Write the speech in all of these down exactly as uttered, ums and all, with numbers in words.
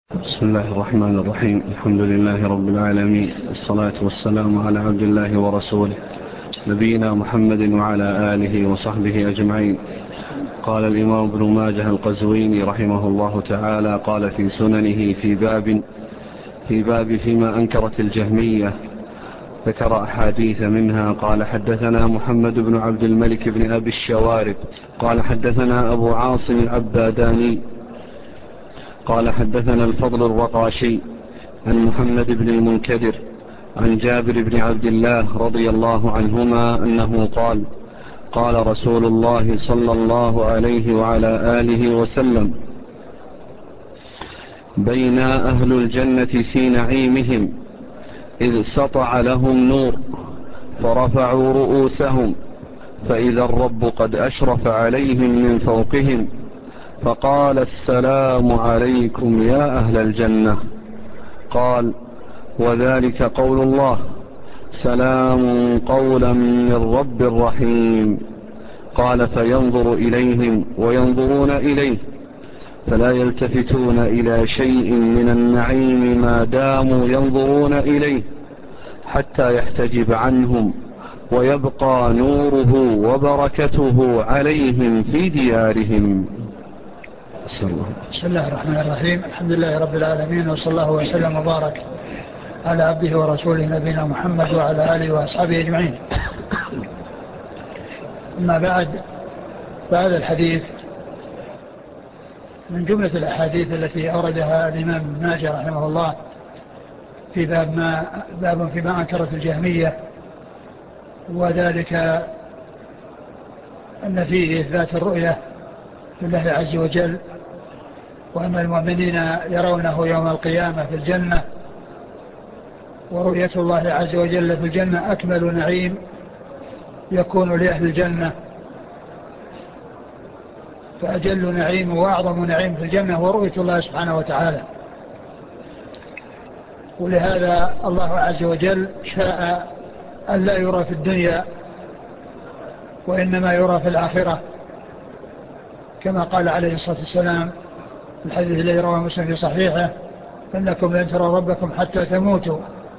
بسم الله الرحمن الرحيم. الحمد لله رب العالمين، والصلاة والسلام على عبد الله ورسوله نبينا محمد وعلى آله وصحبه أجمعين. قال الإمام ابن ماجه القزويني رحمه الله تعالى قال في سننه في باب في باب فيما أنكرت الجهمية، ذكر أحاديث منها. قال حدثنا محمد بن عبد الملك بن أبي الشوارب قال حدثنا أبو عاصم العباداني قال حدثنا الفضل الرقاشي عن محمد بن المنكدر عن جابر بن عبد الله رضي الله عنهما أنه قال قال رسول الله صلى الله عليه وعلى آله وسلم: بين أهل الجنة في نعيمهم إذ سطع لهم نور فرفعوا رؤوسهم فإذا الرب قد أشرف عليهم من فوقهم فقال: السلام عليكم يا أهل الجنة. قال: وذلك قول الله: سلام قولا من رب رحيم. قال: فينظر إليهم وينظرون إليه فلا يلتفتون إلى شيء من النعيم ما داموا ينظرون إليه حتى يحتجب عنهم ويبقى نوره وبركته عليهم في ديارهم. بسم الله الرحمن الرحيم. الحمد لله رب العالمين، وصلى الله وسلم وبارك على عبده ورسوله نبينا محمد وعلى آله وأصحابه أجمعين. أما بعد، فهذا الحديث من جملة الأحاديث التي أوردها الإمام ابن ماجه رحمه الله في باب ما باب فيما أنكرت الجهمية، وذلك أن فيه إثبات الرؤية لله عز وجل، وأن المؤمنين يرونه يوم القيامة في الجنة، ورؤية الله عز وجل في الجنة أكمل نعيم يكون لأهل الجنة، فأجل نعيم وأعظم نعيم في الجنة هو رؤية الله سبحانه وتعالى. ولهذا الله عز وجل شاء أن لا يرى في الدنيا، وإنما يرى في الآخرة، كما قال عليه الصلاة والسلام في الحديث الذي رواه مسلم في صحيحه: إنكم لن تروا ربكم حتى تموتوا.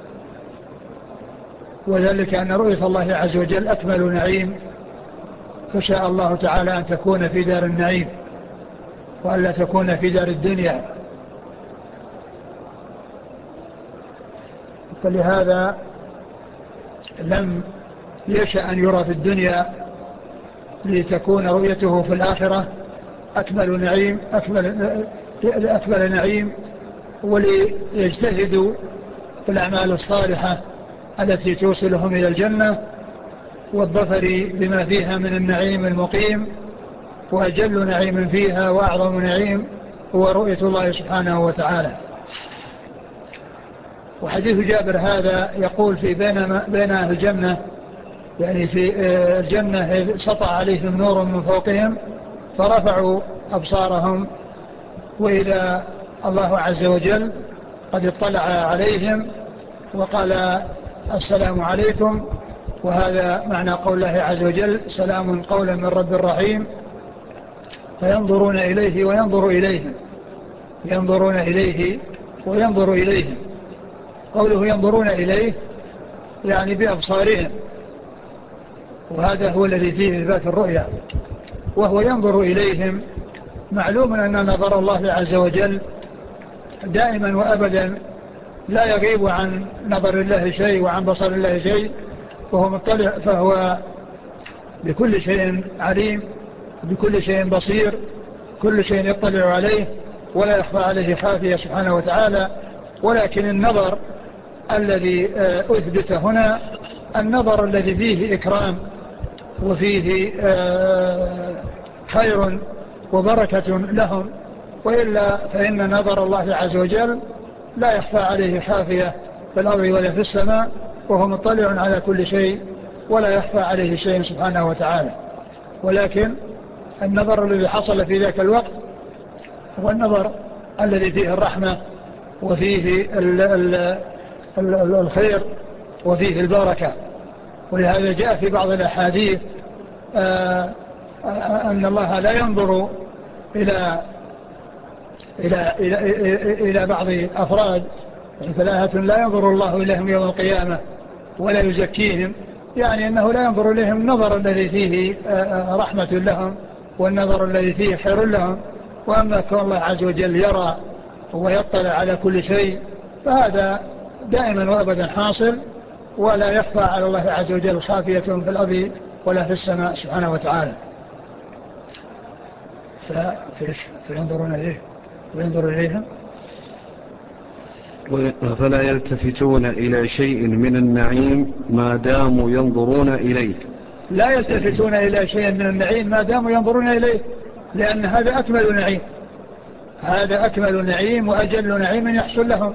وذلك أن رؤية الله عز وجل أكمل نعيم، فشاء الله تعالى أن تكون في دار النعيم وأن لا تكون في دار الدنيا. فلهذا لم يشأ أن يرى في الدنيا لتكون رؤيته في الآخرة أكمل نعيم أكمل, أكمل نعيم، وليجتهدوا في الأعمال الصالحة التي توصلهم إلى الجنة والظفر بما فيها من النعيم المقيم. وأجل نعيم فيها وأعظم نعيم هو رؤية الله سبحانه وتعالى. وحديث جابر هذا يقول في بين, بين أهل الجنة، يعني في الجنة إذ سطع عليهم نور من فوقهم فرفعوا أبصارهم وإذا الله عز وجل قد اطلع عليهم وقال: السلام عليكم. وهذا معنى قول الله عز وجل: سلام قولا من رب رحيم. فينظرون إليه وينظر إليهم ينظرون إليه وينظر إليهم. قوله ينظرون إليه يعني بأبصارهم، وهذا هو الذي فيه إثبات الرؤيا. وهو ينظر إليهم، معلوم أن نظر الله عز وجل دائما وأبدا لا يغيب عن نظر الله شيء وعن بصر الله شيء، وهو مطلع، فهو بكل شيء عليم، بكل شيء بصير، كل شيء يطلع عليه ولا يخفى عليه خافية سبحانه وتعالى. ولكن النظر الذي أثبت هنا النظر الذي فيه إكرام وفيه خير وبركة لهم، وإلا فإن نظر الله عز وجل لا يخفى عليه خافية في الأرض ولا في السماء، وهو مطلع على كل شيء ولا يخفى عليه شيء سبحانه وتعالى. ولكن النظر الذي حصل في ذاك الوقت هو النظر الذي فيه الرحمة وفيه ال ال ال الخير وفيه البركة. ولهذا جاء في بعض الأحاديث أن الله لا ينظر إلى إلى, إلى, إلى, إلى بعض أفراد ثلاثة لا ينظر الله إليهم يوم القيامة ولا يزكيهم، يعني أنه لا ينظر إليهم النظر الذي فيه رحمة لهم والنظر الذي فيه خير لهم. وأما كون الله عز وجل يرى ويطلع على كل شيء فهذا دائما وأبدا حاصل، ولا يخفى على الله عز وجل خافية في الأرض ولا في السماء سبحانه وتعالى. فينظرون إليه وينظر إليهم فلا يلتفتون إلى شيء من النعيم ما داموا ينظرون إليه. لا يلتفتون إلى شيء من النعيم ما داموا ينظرون إليه، لأن هذا أكمل نعيم، هذا أكمل نعيم وأجل نعيم يحصل لهم.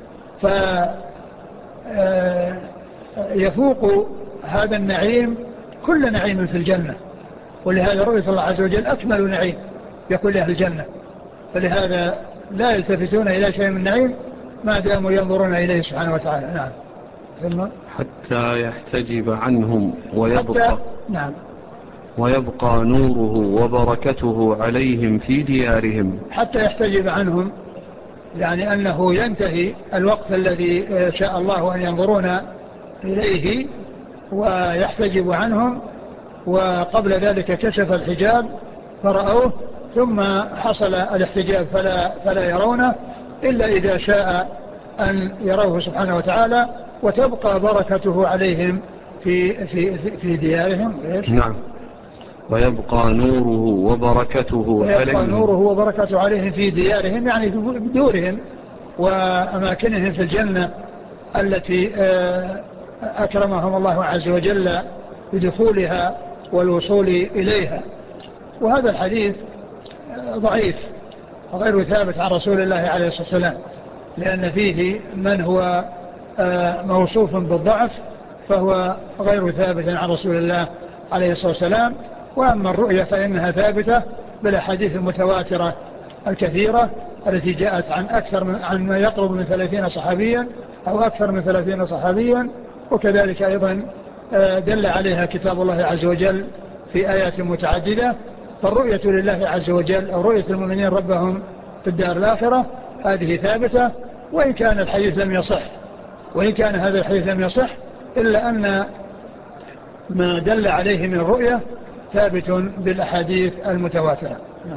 فيفوق هذا النعيم كل نعيم في الجنة، ولهذا رؤية الله عز وجل أكمل نعيم يكون لأهل الجنة. فلهذا لا يلتفتون إلى شيء من النعيم ما داموا ينظرون إليه سبحانه وتعالى. نعم. ثم حتى يحتجب عنهم ويبقى حتى نعم ويبقى نوره وبركته عليهم في ديارهم. حتى يحتجب عنهم يعني أنه ينتهي الوقت الذي شاء الله أن ينظرون إليه ويحتجب عنهم، وقبل ذلك كشف الحجاب فرأوه، ثم حصل الاحتجاب فلا, فلا يرونه إلا إذا شاء أن يروه سبحانه وتعالى، وتبقى بركته عليهم في, في, في, في ديارهم. نعم. ويبقى نوره وبركته ويبقى عليهم نوره وبركته عليهم في ديارهم، يعني في دورهم وأماكنهم في الجنة التي أكرمهم الله عز وجل بدخولها والوصول إليها. وهذا الحديث ضعيف وغير ثابت عن رسول الله عليه الصلاة والسلام، لأن فيه من هو موصوف بالضعف فهو غير ثابت عن رسول الله عليه الصلاة والسلام. وأما الرؤية فإنها ثابتة بالأحاديث المتواترة الكثيرة التي جاءت عن أكثر من عن ما يقرب من ثلاثين صحابيا أو أكثر من ثلاثين صحابيا، وكذلك أيضا دل عليها كتاب الله عز وجل في آيات متعددة. فالرؤية لله عز وجل أو رؤية المؤمنين ربهم في الدار الآخرة هذه ثابتة، وإن كان الحديث لم يصح وإن كان هذا الحديث لم يصح إلا أن ما دل عليه من الرؤية ثابت بالأحاديث المتواترة.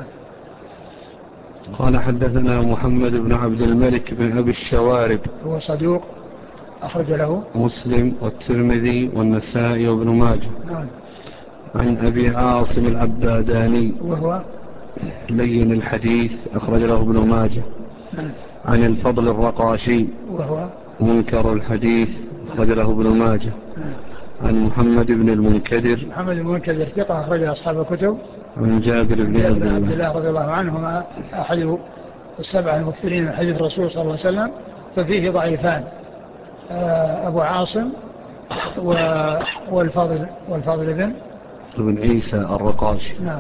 قال حدثنا محمد بن عبد الملك بن أبي الشوارب، هو صدوق أخرج له مسلم والترمذي والنسائي وابن ماجه. نعم. عن أبي عاصم العباداني وهو لين الحديث أخرج له ابن ماجه. نعم. عن الفضل الرقاشي وهو منكر الحديث أخرج له ابن ماجه. نعم. عن محمد بن المنكدر محمد بن المنكدر ثقة أخرج أصحاب الكتب. عن جابر بن عبد الله رضي الله عنهما أحد السبعة المكثرين من حديث الرسول صلى الله عليه وسلم، ففيه ضعيفان أبو عاصم والفضل والفضل بن ابن عيسى الرقاشي. نعم.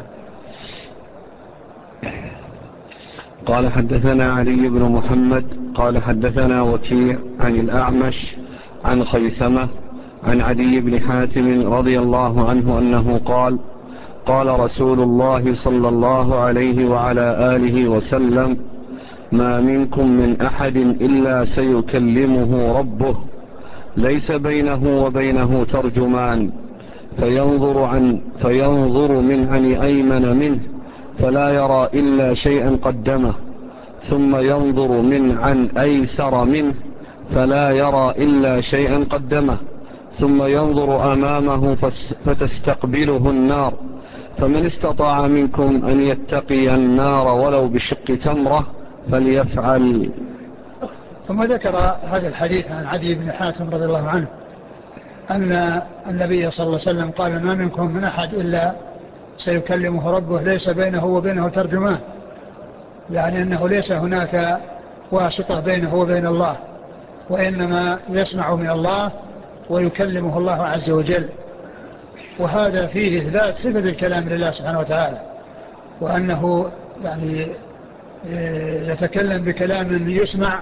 قال حدثنا علي بن محمد قال حدثنا وكيع عن الأعمش عن خيثمة عن عدي بن حاتم رضي الله عنه أنه قال قال رسول الله صلى الله عليه وعلى آله وسلم ما منكم من أحد إلا سيكلمه ربه ليس بينه وبينه ترجمان فينظر, عن فينظر من عن أيمن منه فلا يرى إلا شيئا قدمه ثم ينظر من عن أيسر منه فلا يرى إلا شيئا قدمه ثم ينظر أمامه فتستقبله النار فمن استطاع منكم أن يتقي النار ولو بشق تمرة فليفعل. ثم ذكر هذا الحديث عن عدي بن حاتم رضي الله عنه أن النبي صلى الله عليه وسلم قال ما منكم من أحد إلا سيكلمه ربه ليس بينه وبينه ترجمان، يعني أنه ليس هناك واسطة بينه وبين الله، وإنما يسمع من الله ويكلمه الله عز وجل. وهذا فيه إثبات صفة الكلام لله سبحانه وتعالى، وأنه يعني يتكلم بكلام يسمع.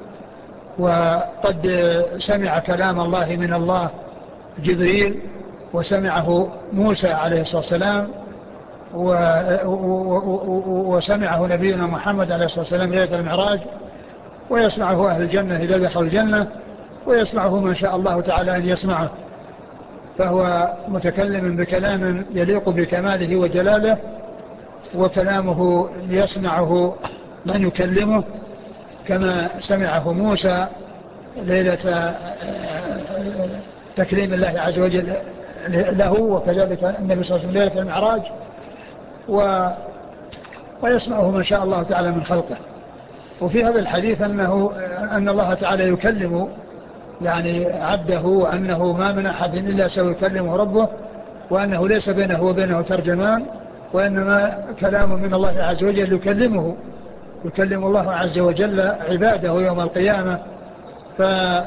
وقد سمع كلام الله من الله جبريل وسمعه موسى عليه الصلاة والسلام وسمعه نبينا محمد عليه الصلاة والسلام ليلة المعراج، ويسمعه أهل الجنة إذا دخلوا الجنة، ويسمعه من شاء الله تعالى أن يسمعه. فهو متكلم بكلام يليق بكماله وجلاله، وكلامه يسمعه من يكلمه، كما سمعه موسى ليلة تكريم الله عز وجل له، وكذلك النبي صلى الله عليه وسلم ليلة المعراج، و ويسمعه من شاء الله تعالى من خلقه. وفي هذا الحديث أنه أن الله تعالى يكلم يعني عبده، وأنه ما من أحد إلا سيكلمه ربه، وأنه ليس بينه وبينه ترجمان، وإنما كلام من الله عز وجل يكلمه يكلم الله عز وجل عباده يوم القيامة. ف...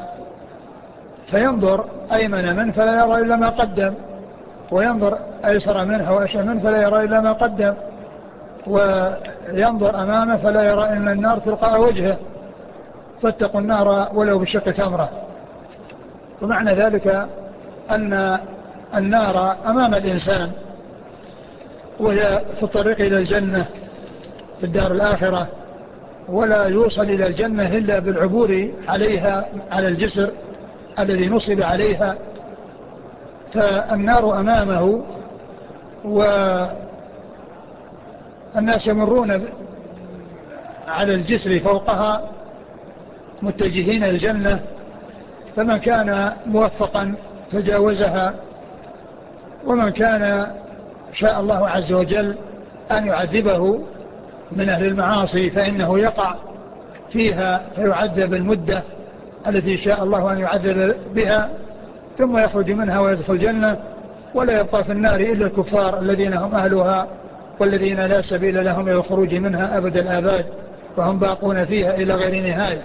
فينظر أيمن منه فلا يرى إلا ما قدم، وينظر أيسر منه وأشهر منه فلا يرى إلا ما قدم، وينظر أمامه فلا يرى إلا النار تلقاء وجهه، فاتقوا النار ولو بشق تمرة. ومعنى ذلك أن النار أمام الإنسان، وهي في الطريق إلى الجنة في الدار الآخرة، ولا يوصل إلى الجنة إلا بالعبور عليها على الجسر الذي نصب عليها. فالنار أمامه، والناس يمرون على الجسر فوقها متجهين الجنة، فمن كان موفقا تجاوزها، ومن كان شاء الله عز وجل أن يعذبه من أهل المعاصي فإنه يقع فيها فيعذب المدة التي شاء الله أن يعذب بها، ثم يخرج منها ويدخل الجنة، ولا يبقى في النار إلا الكفار الذين هم أهلها، والذين لا سبيل لهم إلى الخروج منها أبد الآباد، وهم باقون فيها إلى غير نهاية.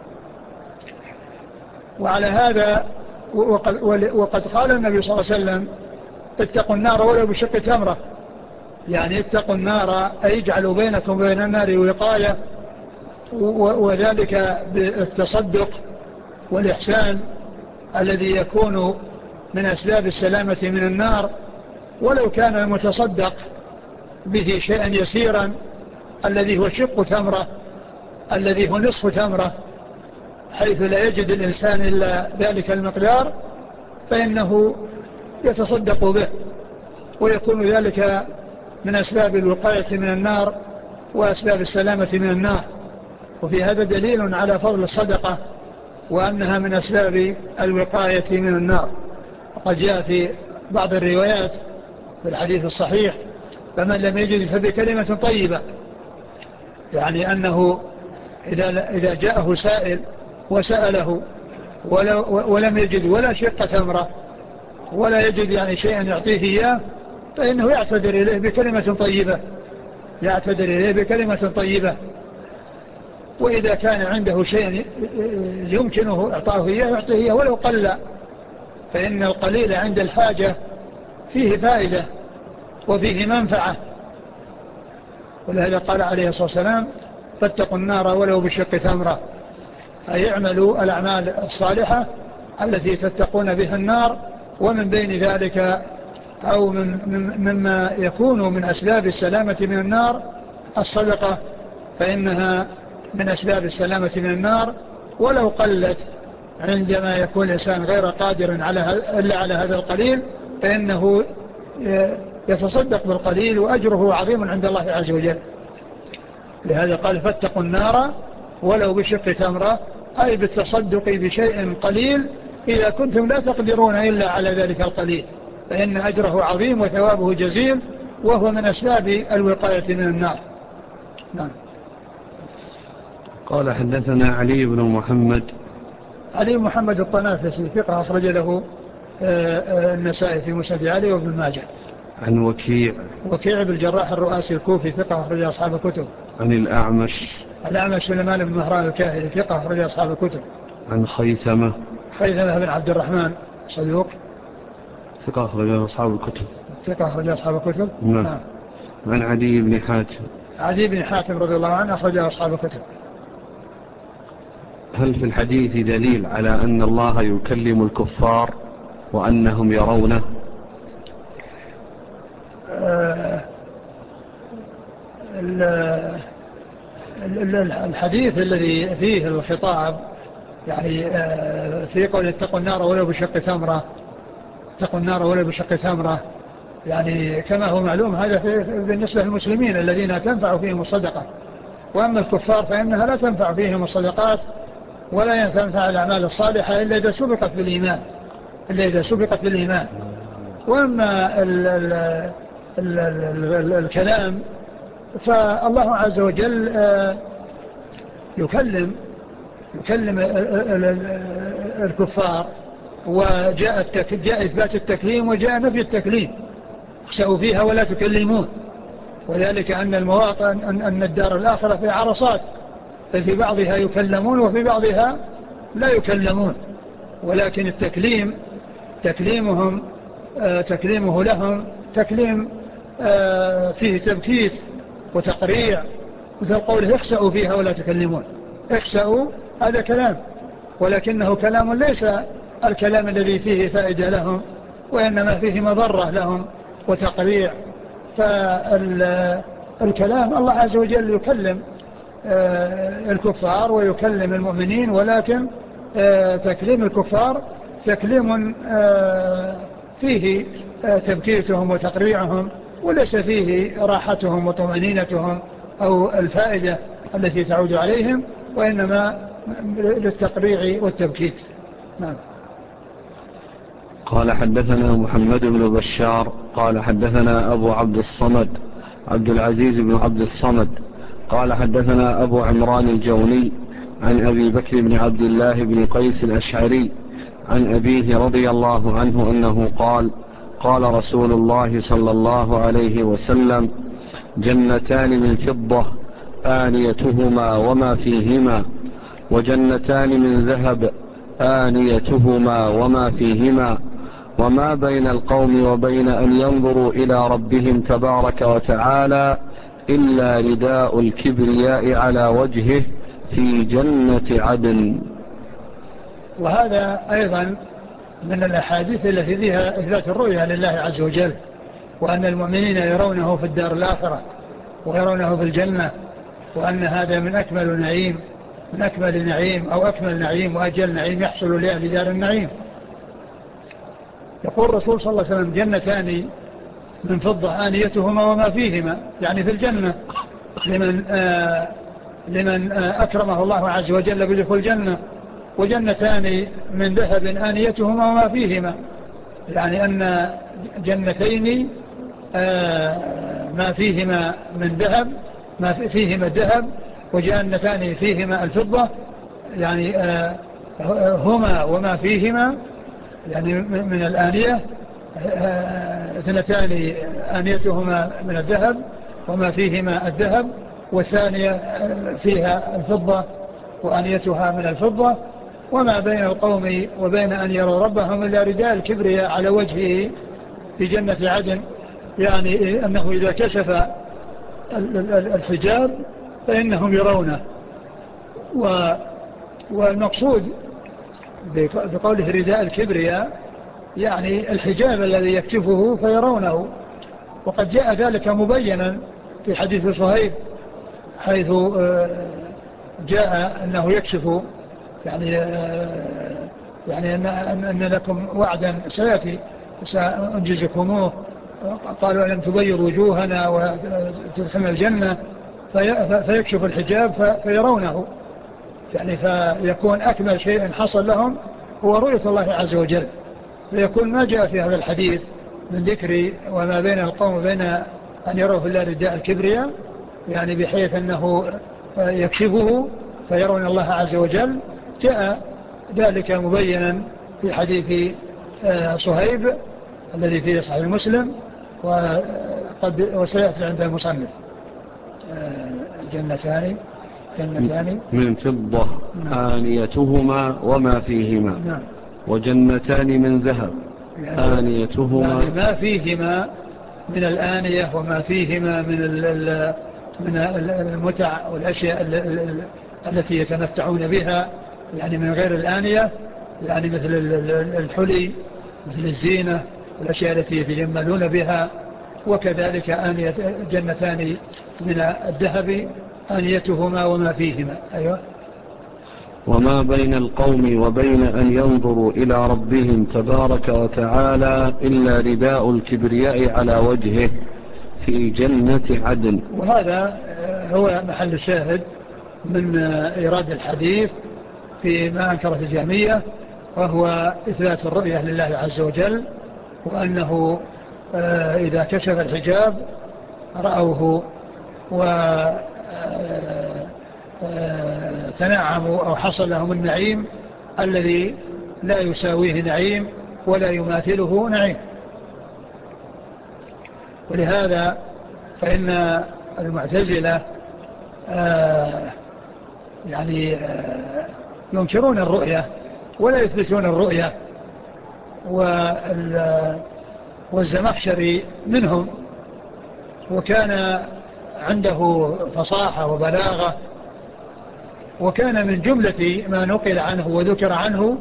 وعلى هذا وقد, وقد قال النبي صلى الله عليه وسلم اتقوا النار ولو بشق تمرة، يعني اتقوا النار أي اجعلوا بينكم وبين النار وقاية، وذلك بالتصدق والإحسان الذي يكون من أسباب السلامة من النار، ولو كان المتصدق به شيئا يسيرا الذي هو شق تمرة، الذي هو نصف تمرة، حيث لا يجد الإنسان إلا ذلك المقدار، فإنه يتصدق به، ويكون ذلك من أسباب الوقاية من النار وأسباب السلامة من النار. وفي هذا دليل على فضل الصدقة، وأنها من أسباب الوقاية من النار. وقد جاء في بعض الروايات في الحديث الصحيح فمن لم يجد فبكلمة طيبة، يعني أنه إذا, إذا جاءه سائل وسأله ولم يجد ولا شق تمرة ولا يجد يعني شيئا يعطيه إياه، فإنه يعتذر إليه بكلمة طيبة يعتذر إليه بكلمة طيبة. وإذا كان عنده شيء يمكنه إعطاه إياه يعطيه إياه ولو قل، فإن القليل عند الحاجة فيه فائدة وفيه منفعة. ولهذا قال عليه الصلاة والسلام فاتقوا النار ولو بشق تمرة، أي اعملوا الأعمال الصالحة التي تتقون بها النار. ومن بين ذلك أو من مما يكون من أسباب السلامة من النار الصدقة، فإنها من أسباب السلامة من النار ولو قلت، عندما يكون الإنسان غير قادر على إلا على هذا القليل فإنه يتصدق بالقليل وأجره عظيم عند الله عز وجل. لهذا قال فاتقوا النار ولو بشق تمرة، أي بالتصدق بشيء قليل إذا كنتم لا تقدرون إلا على ذلك القليل، فإن أجره عظيم وثوابه جزيل، وهو من أسباب الوقاية من النار. نعم. قال حدثنا علي بن محمد علي محمد الطنافسي ثقة أخرج له النسائي في مسند علي وابن ماجه. عن وكيع وكيع بن الجراح الرؤاسي الكوفي ثقة أخرج أصحاب الكتب. عن الأعمش الأعمش سليمان بن مهران الكاهلي ثقة أخرج أصحاب الكتب. عن خيثمة خيثمة بن عبد الرحمن صدوق ثقة أخرج أصحاب الكتب. ثقة أخرج أصحاب الكتب. نعم. نعم. عن عدي بن حاتم عدي بن حاتم رضي الله عنه أخرج أصحاب الكتب. هل في الحديث دليل على أن الله يكلم الكفار وأنهم يرونه؟ آه الحديث الذي فيه الخطاب يعني في قول اتقوا النار ولو بشق تمرة، اتقوا النار ولو بشق تمرة، يعني كما هو معلوم هذا بالنسبة للمسلمين الذين تنفع فيهم الصدقة، وأما الكفار فإنها لا تنفع فيهم الصدقات ولا تنفع الأعمال الصالحة إلا إذا سبقت بالإيمان إلا إذا سبقت بالإيمان. وأما ال ال ال ال ال الكلام فالله عز وجل يكلم يكلم الكفار، وجاء جاء إثبات التكليم وجاء نفي التكليم، اخسأوا فيها ولا تكلمون، وذلك أن المواطن أن الدار الآخرة في عرصات، ففي بعضها يكلمون وفي بعضها لا يكلمون، ولكن التكليم تكليمهم آه تكليمه لهم تكليم آه فيه تبكيت وتقريع، مثل قوله اخسأوا فيها ولا تكلمون. اخسأوا هذا كلام، ولكنه كلام ليس الكلام الذي فيه فائدة لهم، وإنما فيه مضرة لهم وتقريع. فالكلام الله عز وجل يكلم آه الكفار ويكلم المؤمنين، ولكن آه تكليم الكفار تكليم آه فيه آه تبكيتهم وتقريعهم، وليس فيه راحتهم وطمأنينتهم أو الفائدة التي تعود عليهم، وإنما للتقريع والتبكيت. نعم. قال حدثنا محمد بن بشار قال حدثنا أبو عبد الصمد عبد العزيز بن عبد الصمد قال حدثنا أبو عمران الجوني عن أبي بكر بن عبد الله بن قيس الأشعري عن أبيه رضي الله عنه أنه قال قال رسول الله صلى الله عليه وسلم جنتان من فضة آنيتهما وما فيهما، وجنتان من ذهب آنيتهما وما فيهما، وما بين القوم وبين أن ينظروا إلى ربهم تبارك وتعالى إلا رداء الكبرياء على وجهه في جنة عدن. وهذا أيضا من الأحاديث التي فيها إثبات الرؤية لله عز وجل، وأن المؤمنين يرونه في الدار الآخرة ويرونه في الجنة، وأن هذا من أكمل نعيم من أكمل نعيم أو أكمل نعيم وأجل نعيم يحصل لأهل دار النعيم. يقول الرسول صلى الله عليه وسلم جنتان من فضة آنيتهما وما فيهما، يعني في الجنة لمن, آه لمن آه أكرمه الله عز وجل بدخول الجنة، وجنتان من ذهب آنيتهما وما فيهما، يعني أن جنتين آه ما فيهما من ذهب ما فيهما الذهب، وجنتان فيهما الفضة، يعني آه هما وما فيهما يعني من الآنية اثنتان آنيتهما من الذهب وما فيهما الذهب، والثانية فيها الفضة وآنيتها من الفضة، وما بين القوم وبين أن يروا ربهم إلا رداء الكبرياء على وجهه في جنة عدن، يعني أنه إذا كشف الحجاب فإنهم يرونه. والمقصود بقوله رداء الكبرياء يعني الحجاب الذي يكشفه فيرونه، وقد جاء ذلك مبينا في حديث صهيب حيث جاء أنه يكشف يعني يعني أن, أن لكم وعدا سيأتي سأنجزكموه، قالوا ألم تبيض وجوهنا وتدخلنا الجنة، فيكشف الحجاب فيرونه، يعني فيكون أكمل شيء حصل لهم هو رؤية الله عز وجل، فيكون ما جاء في هذا الحديث من ذكر وما بين القوم وبين أن يروا في الله رداء الكبرياء، يعني بحيث أنه يكشفه فيرون الله عز وجل، جاء ذلك مبينا في حديث صهيب الذي فيه صحيح مسلم وقد وسيأتي عند المصنف. جنتان جنتان من فضة آنيتهما وما فيهما، نعم. وجنتان من ذهب يعني آنيتهما يعني ما فيهما من الآنية وما فيهما من من المتع والأشياء التي يتمتعون بها، يعني من غير الآنية، يعني مثل الحلي مثل الزينة والأشياء التي يتجملون بها، وكذلك آنية جنتان من الذهب آنيتهما وما فيهما. أيوة. وما بين القوم وبين أن ينظروا إلى ربهم تبارك وتعالى إلا رداء الكبرياء على وجهه في جنة عدن. وهذا هو محل الشاهد من إيراد الحديث فيما أنكرت الجهمية، وهو إثبات الرؤية لله عز وجل، وأنه إذا كشف الحجاب رأوه وتنعموا أو حصل لهم النعيم الذي لا يساويه نعيم ولا يماثله نعيم. ولهذا فإن المعتزلة آه يعني آه ينكرون الرؤية ولا يثبتون الرؤية، والزمخشري منهم، وكان عنده فصاحة وبلاغة، وكان من جملة ما نقل عنه وذكر عنه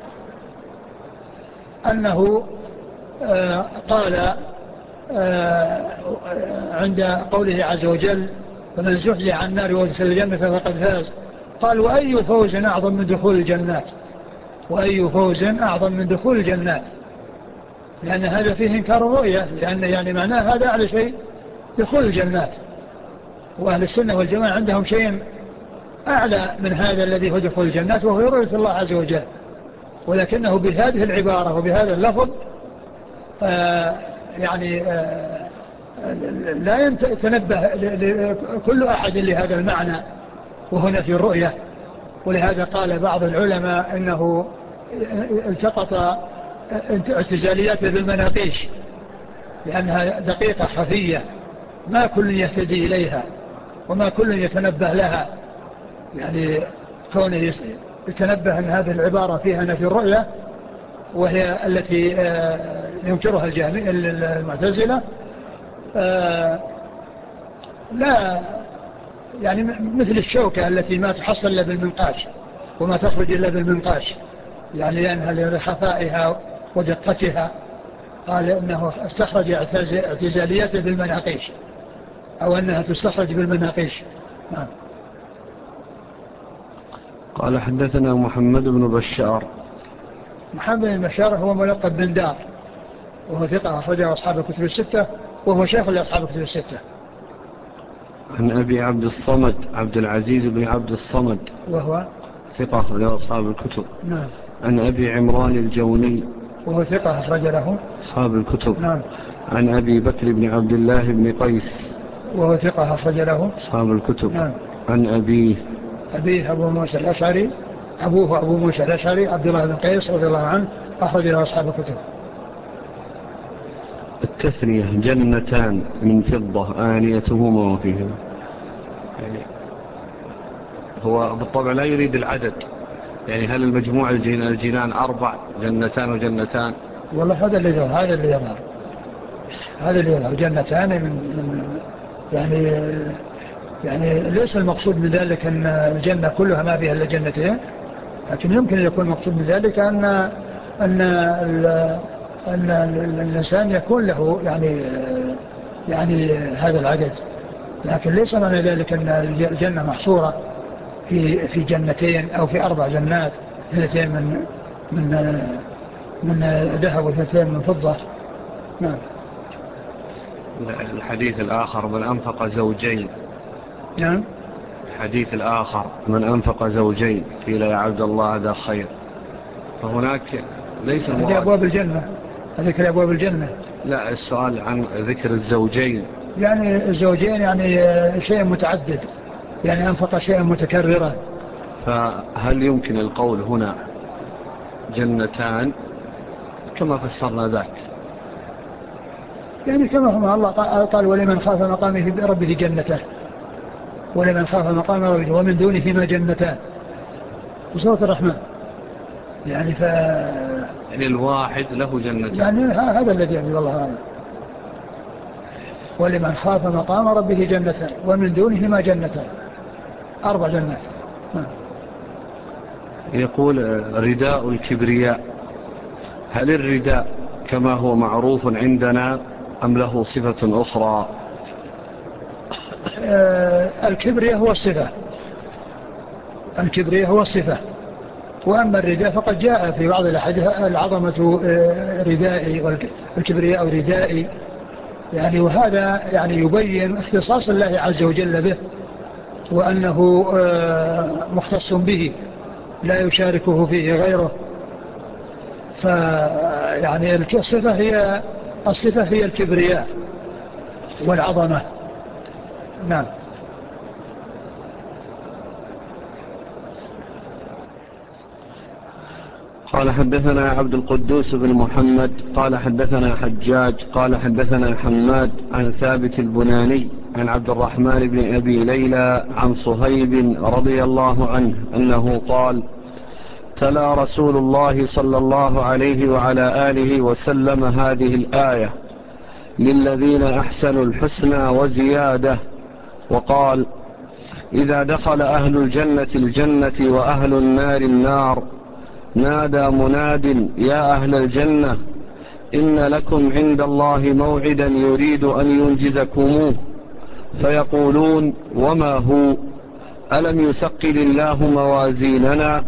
أنه آه قال آه عند قوله عز وجل فمن زحزح عن النار وادخل الجنة فقد فاز، قال وأي فوز أعظم من دخول الجنات، وأي فوز أعظم من دخول الجنات، لأن هذا فيه إنكار الرؤية، لأن يعني معناه هذا أعلى شيء دخول الجنات، وأهل السنة والجماعة عندهم شيء أعلى من هذا الذي هو دخول الجنات، وهو رؤية الله عز وجل، ولكنه بهذه العبارة وبهذا اللفظ آه يعني آه لا يتنبه كل أحد لهذا المعنى وهنا في الرؤية. ولهذا قال بعض العلماء إنه التقط اعتزالياته بالمناقيش، لأنها دقيقة خفية ما كل يهتدي إليها وما كل يتنبه لها، يعني كونه يتنبه أن هذه العبارة فيها نفي الرؤية وهي التي ينكرها الجهمية المعتزلة لا يعني مثل الشوكة التي ما تحصل إلا بالمنقاش وما تخرج إلا بالمنقاش، يعني لأنها لخفائها ودقتها، قال إنه استخرج اعتزالياته بالمناقيش، أو أنها تستخرج بالمناقيش. نعم. قال حدثنا محمد بن بشار. محمد بن بشار هو ملقب بن دار، وهو ثقة أخرجه أصحاب الكتب الستة، وهو شيخ لأصحاب الكتب الستة. عن أبي عبد الصمد عبد العزيز بن عبد الصمد، وهو ثقة أخرج أصحاب الكتب. نعم. عن أبي عمران الجوني، وهو ثقة أخرج له أصحاب الكتب. نعم. عن أبي بكر بن عبد الله بن قيس، وهو ثقة أخرج له أصحاب الكتب. نعم. عن أبيه أبيه أبو موسى الأشعري، أبوه أبو موسى الأشعري عبد الله بن قيس رضي الله عنه، أخرج له أصحاب الكتب. التثنية جنتان من فضة آنيتهما وفيهما، يعني هو بالطبع لا يريد العدد، يعني هل المجموع الجنان أربع جنتان وجنتان؟ والله هذا اللي يظهر، هذا اللي يظهر هذا اللي يظهر جنتان من, من يعني يعني ليس المقصود من ذلك أن الجنة كلها ما فيها إلا جنتين، لكن يمكن أن يكون المقصود من ذلك أن أن أن الإنسان يكون له يعني يعني هذا العدد، لكن ليس معنى ذلك أن الجنة محصورة في في جنتين أو في أربع جنات، اثنتين من من من ذهب واثنتين من فضة. نعم. الحديث الآخر من أنفق زوجين. نعم. الحديث الآخر من أنفق زوجين قيل يا عبد الله هذا خير، فهناك ليس هذه أبواب الجنة، ذكر أبواب الجنة. لا، السؤال عن ذكر الزوجين، يعني الزوجين يعني شيء متعدد، يعني أنفق شيئا متكررا. فهل يمكن القول هنا جنتان كما فسرنا ذاك؟ يعني كما هم الله قال ولمن خاف مقامه ربه جنتان، ولمن خاف مقام ربه ومن دونهما جنتان، وسورة الرحمن. يعني ف يعني الواحد له جنتان، يعني هذا الذي يقول الله عنه ولمن خاف مقام ربه جنتان ومن دونهما جنتان، أربع جنات. يقول رداء الكبرياء، هل الرداء كما هو معروف عندنا أم له صفة أخرى؟ آه الكبرياء هو الصفة، الكبرياء هو الصفة. وأما الرداء فقد جاء في بعض الأحاديث العظمة ردائي والكبرياء ردائي، يعني وهذا يعني يبين اختصاص الله عز وجل به، وأنه مختص به لا يشاركه فيه غيره. فيعني الصفة هي الصفة هي الكبرياء والعظمة. نعم. قال حدثنا عبد القدوس بن محمد قال حدثنا حجاج قال حدثنا حماد عن ثابت البناني عن عبد الرحمن بن أبي ليلى عن صهيب رضي الله عنه أنه قال: تلا رسول الله صلى الله عليه وعلى آله وسلم هذه الآية: للذين أحسنوا الحسنى وزيادة، وقال: إذا دخل أهل الجنة الجنة وأهل النار النار نادى مناد: يا أهل الجنة، إن لكم عند الله موعدا يريد أن ينجزكموه. فيقولون: وما هو؟ ألم يثقل الله موازيننا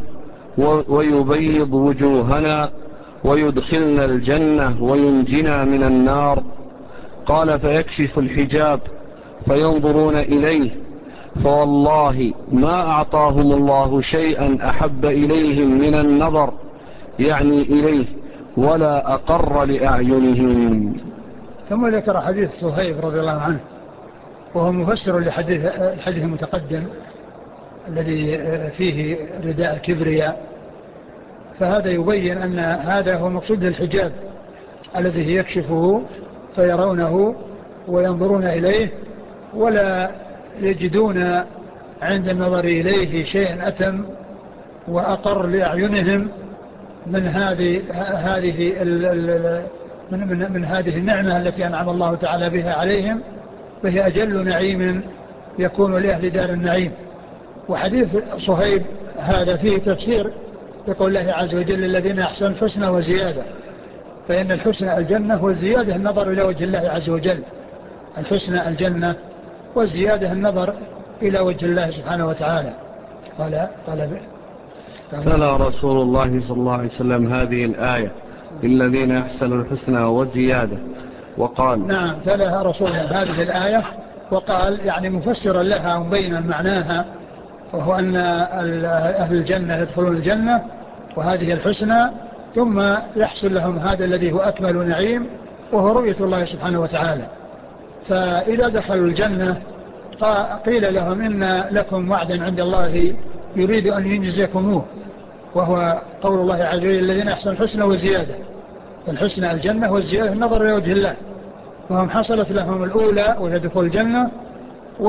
ويبيض وجوهنا ويدخلنا الجنة وينجنا من النار؟ قال: فيكشف الحجاب فينظرون إليه، فوالله ما أعطاهم الله شيئا أحب إليهم من النظر، يعني إليه، ولا أقر لأعينهم. ثم ذكر حديث صهيب رضي الله عنه، وهو مفسر لحديث الحديث المتقدم الذي فيه رداء الكبرياء. فهذا يبين أن هذا هو مقصود الحجاب الذي يكشفه فيرونه وينظرون إليه، ولا يجدون عند النظر إليه شيئا أتم وأقر لأعينهم من هذه هذه من, من, من هذه النعمة التي أنعم الله تعالى بها عليهم، فهي أجل نعيم يكون لأهل دار النعيم. وحديث صهيب هذا فيه تفسير يقول الله عز وجل: الذين أحسنوا الحسنى وزيادة، فإن الحسنى الجنة والزيادة النظر إلى وجه الله عز وجل. الحسنى الجنة والزيادة النظر إلى وجه الله سبحانه وتعالى. قال قال تلا رسول الله صلى الله عليه وسلم هذه الآية: للذين أحسنوا الحسنى وزيادة، وقال: نعم، تلاها رسول الله هذه الآية وقال، يعني مفسرا لها ومبينا معناها، وهو أن أهل الجنة يدخلون الجنة وهذه الحسنى، ثم يحصل لهم هذا الذي هو أكمل نعيم وهو رؤية الله سبحانه وتعالى. فإذا دخلوا الجنة قيل لهم: إن لكم وعدا عند الله يريد أن ينجزكموه، وهو قول الله عز وجل: الذين أحسنوا الحسنى وزيادة. فالحسنى الجنة والزيادة النظر إلى وجه الله، وهم حصلت لهم الأولى وهي دخول الجنة، و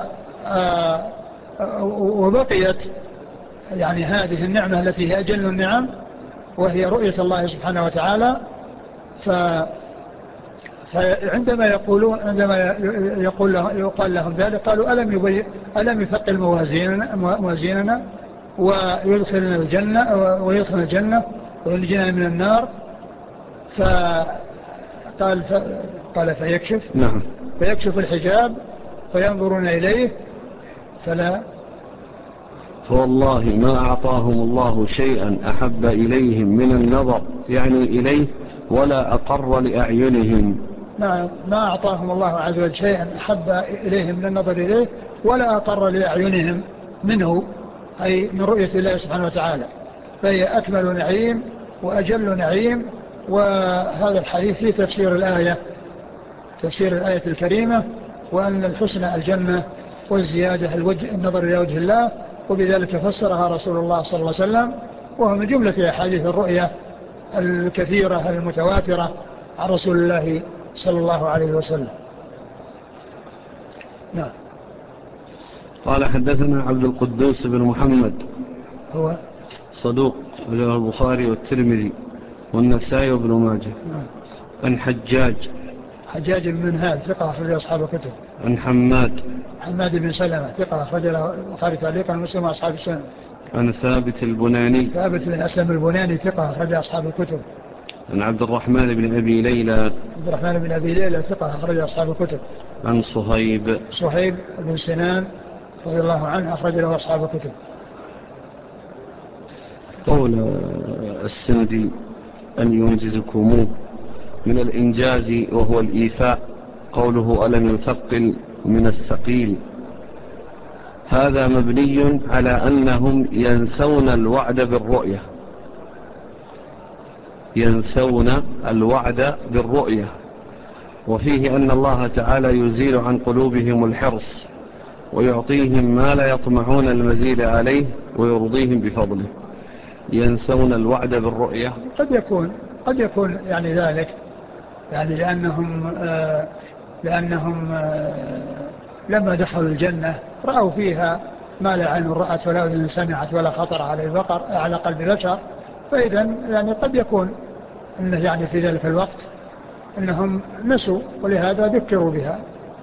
وبقيت يعني هذه النعمة التي هي أجل النعم وهي رؤية الله سبحانه وتعالى. ف فعندما يقولون عندما يقول له يقال لهم ذلك قالوا: ألم يبي ألم يثقل موازيننا موازيننا ويدخلنا الجنة ويدخل الجنة وينجينا من النار؟ فقال ف... قال فيكشف نعم. فيكشف الحجاب فينظرون إليه فلا فوالله ما أعطاهم الله شيئا أحب إليهم من النظر، يعني إليه، ولا أقر لأعينهم. نعم، ما أعطاهم الله عز وجل شيئا أحب إليهم من النظر إليه ولا أقر لأعينهم منه، أي من رؤية الله سبحانه وتعالى، فهي أكمل نعيم وأجل نعيم. وهذا الحديث في تفسير الآية تفسير الآية الكريمة، وأن الحسنى الجنة والزيادة الوجه النظر إلى وجه الله، وبذلك فسرها رسول الله صلى الله عليه وسلم، وهو من جملة أحاديث الرؤية الكثيرة المتواترة عن رسول الله صلى الله عليه وسلم. نعم. قال حدثنا عبد القدوس بن محمد، هو صدوق، وجاء البخاري والترمذي والنسائي وابن ماجه. نعم. عن حجاج حجاج بن منهال ثقة أخرج أصحاب الكتب. عن حماد حماد بن سلمة ثقة أخرج البخاري تعليقا ومسلم وأصحاب السنن. عن ثابت البناني ثابت بن أسلم البناني ثقة أخرج أصحاب الكتب. عن عبد الرحمن بن أبي ليلى عبد الرحمن بن أبي ليلى ثقة أخرج أصحاب الكتب. عن صهيب صهيب بن سنان رضي الله عنه أخرج له أصحاب الكتب. قول السندي أن ينجزكموه من الإنجاز وهو الإيفاء، قوله ألم يثقل من الثقيل، هذا مبني على أنهم ينسون الوعد بالرؤية ينسون الوعد بالرؤية وفيه أن الله تعالى يزيل عن قلوبهم الحرص ويعطيهم ما لا يطمعون المزيد عليه ويرضيهم بفضله. ينسون الوعد بالرؤية، قد يكون قد يكون يعني ذلك، يعني لأنهم آه لأنهم آه لما دخلوا الجنة رأوا فيها ما لا عين رأت ولا أذن سمعت ولا خطر على البقر على قلب بشر، فإذا يعني قد يكون إنه يعني في ذلك الوقت إنهم نسوا ولهذا ذكروا بها.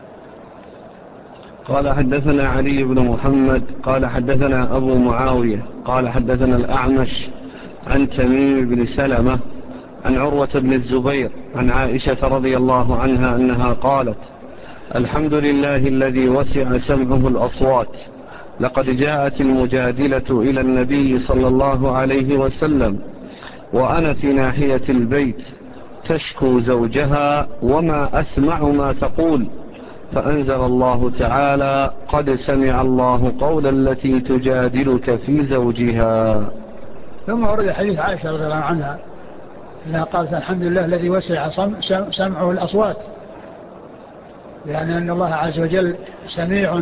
قال حدثنا علي بن محمد قال حدثنا أبو معاوية قال حدثنا الأعمش عن تميم بن سلمة عن عروة بن الزبير عن عائشة رضي الله عنها أنها قالت: الحمد لله الذي وسع سمعه الأصوات، لقد جاءت المجادلة إلى النبي صلى الله عليه وسلم وأنا في ناحية البيت تشكو زوجها وما أسمع ما تقول، فأنزل الله تعالى: قد سمع الله قول التي تجادلك في زوجها. ثم ورد حديث عائشة رضي الله عنها أنها قالت: الحمد لله الذي وسع سمعه الأصوات، لأن أن الله عز وجل سميع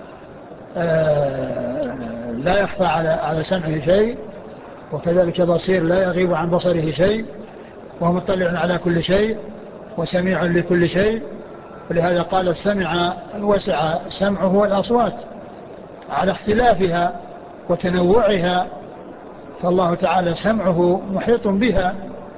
لا يخفى على سمعه شيء، وكذلك بصير لا يغيب عن بصره شيء، وهو مطلع على كل شيء وسميع لكل شيء. ولهذا قال السمع وسع سمعه الأصوات على اختلافها وتنوعها، فالله تعالى سمعه محيط بها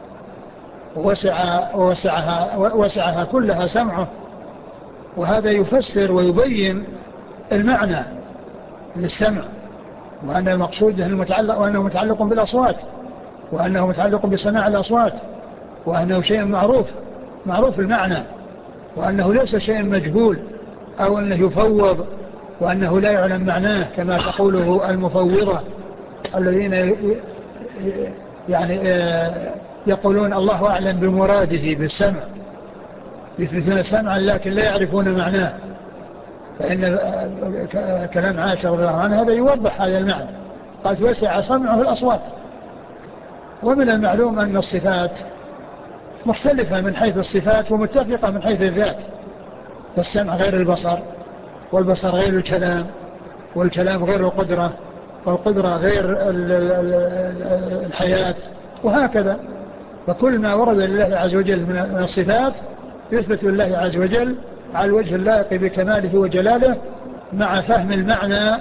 ووسع ووسعها, ووسعها كلها سمعه، وهذا يفسر ويبين المعنى للسمع، وأن المقصود المتعلق وأنه متعلق بالأصوات، وأنه متعلق بسماع الأصوات، وأنه شيء معروف معروف المعنى، وأنه ليس شيء مجهول أو أنه يفوض وأنه لا يعلم معناه كما تقوله المفوضة الذين يعني يقولون الله أعلم بمراده بالسمع، يثبتون سمعا لكن لا يعرفون معناه. فإن كلام عائشة رضي الله عنها هذا يوضح هذا المعنى، قد وسع سمعه الأصوات. ومن المعلوم أن الصفات مختلفة من حيث الصفات ومتفقة من حيث الذات، فالسمع غير البصر، والبصر غير الكلام، والكلام غير القدرة، والقدرة غير الحياة، وهكذا. فكل ما ورد لله عز وجل من الصفات يثبت لله عز وجل على الوجه اللائق بكماله وجلاله، مع فهم المعنى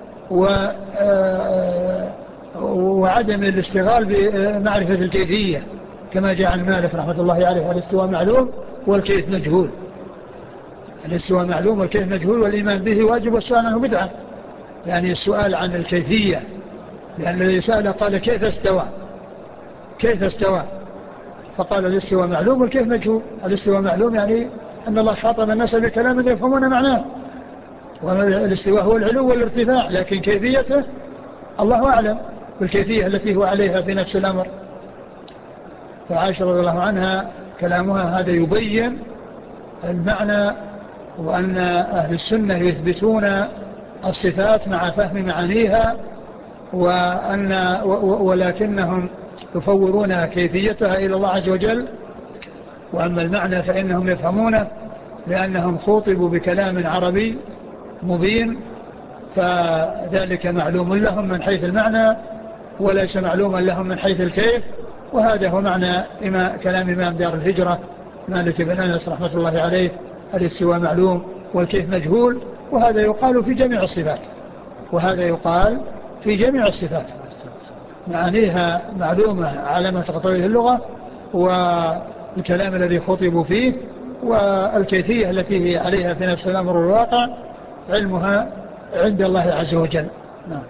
وعدم الاشتغال بمعرفة الكيفية، كما جاء عن مالك رحمة الله عليه: الاستواء معلوم والكيف مجهول. الاستواء معلوم والكيف مجهول، والإيمان به واجب والسؤال عنه بدعة. يعني السؤال عن الكيفية، لأن الذي سأل قال: كيف استوى كيف استوى فقال: الاستواء معلوم والكيف مجهول. الاستواء معلوم يعني أن الله خاطب الناس بكلام يفهمون معناه، والاستواء هو العلو والارتفاع، لكن كيفيته الله أعلم بالكيفية التي هو عليها في نفس الأمر. فعائشة رضي الله عنها كلامها هذا يبين المعنى، وأن أهل السنة يثبتون الصفات مع فهم معانيها، وأن ولكنهم يفورون كيفيتها إلى الله عز وجل، وأما المعنى فإنهم يفهمونه لأنهم خوطبوا بكلام عربي مبين، فذلك معلوم لهم من حيث المعنى وليس معلوما لهم من حيث الكيف. وهذا هو معنى إما كلام إمام دار الهجرة مالك بن أنس رحمة الله عليه: الاستواء معلوم والكيف مجهول. وهذا يقال في جميع الصفات وهذا يقال في جميع الصفات معانيها معلومة على ما تقتضيه اللغة والكلام الذي خطبوا فيه، والكيفية التي هي عليها في نفس الأمر الواقع علمها عند الله عز وجل. نعم.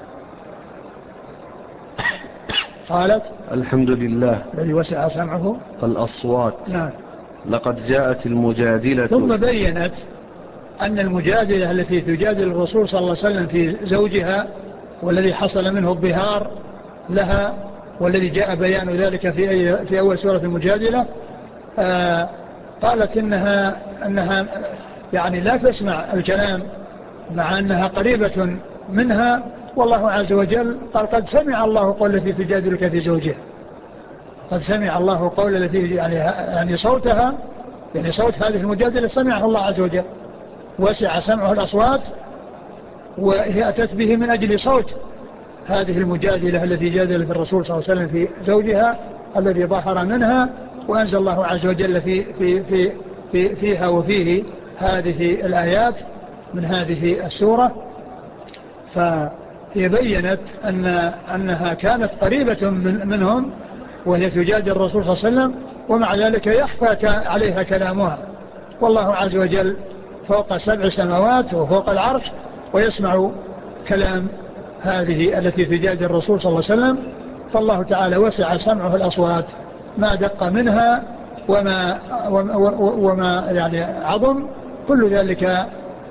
قالت: الحمد لله الذي وسع سمعه الأصوات. نعم. لقد جاءت المجادلة. ثم بينت أن المجادلة التي تجادل الرسول صلى الله عليه وسلم في زوجها والذي حصل منه الظهار لها والذي جاء بيان ذلك في, أي في أول سورة المجادلة، آه قالت إنها, إنها يعني لا تسمع الكلام مع أنها قريبة منها، والله عز وجل قال قد سمع الله قول التي تجادلك في زوجها، قد سمع الله قول التي يعني, يعني صوتها يعني صوت هذه المجادلة سمعه الله عز وجل، وسع سمعه الأصوات، وهي أتت به من أجل صوت هذه المجادلة التي جادلت الرسول صلى الله عليه وسلم في زوجها الذي ظهر منها، وأنزل الله عز وجل في في في في فيها وفيه هذه الآيات من هذه السورة. فهي بيّنت أن أنها كانت قريبة من منهم وهي تجادل الرسول صلى الله عليه وسلم، ومع ذلك يخفى عليها كلامها، والله عز وجل فوق سبع سماوات وفوق العرش ويسمع كلام هذه التي تجادل الرسول صلى الله عليه وسلم. فالله تعالى وسع سمعه الأصوات ما دق منها وما, وما, وما يعني عظم، كل ذلك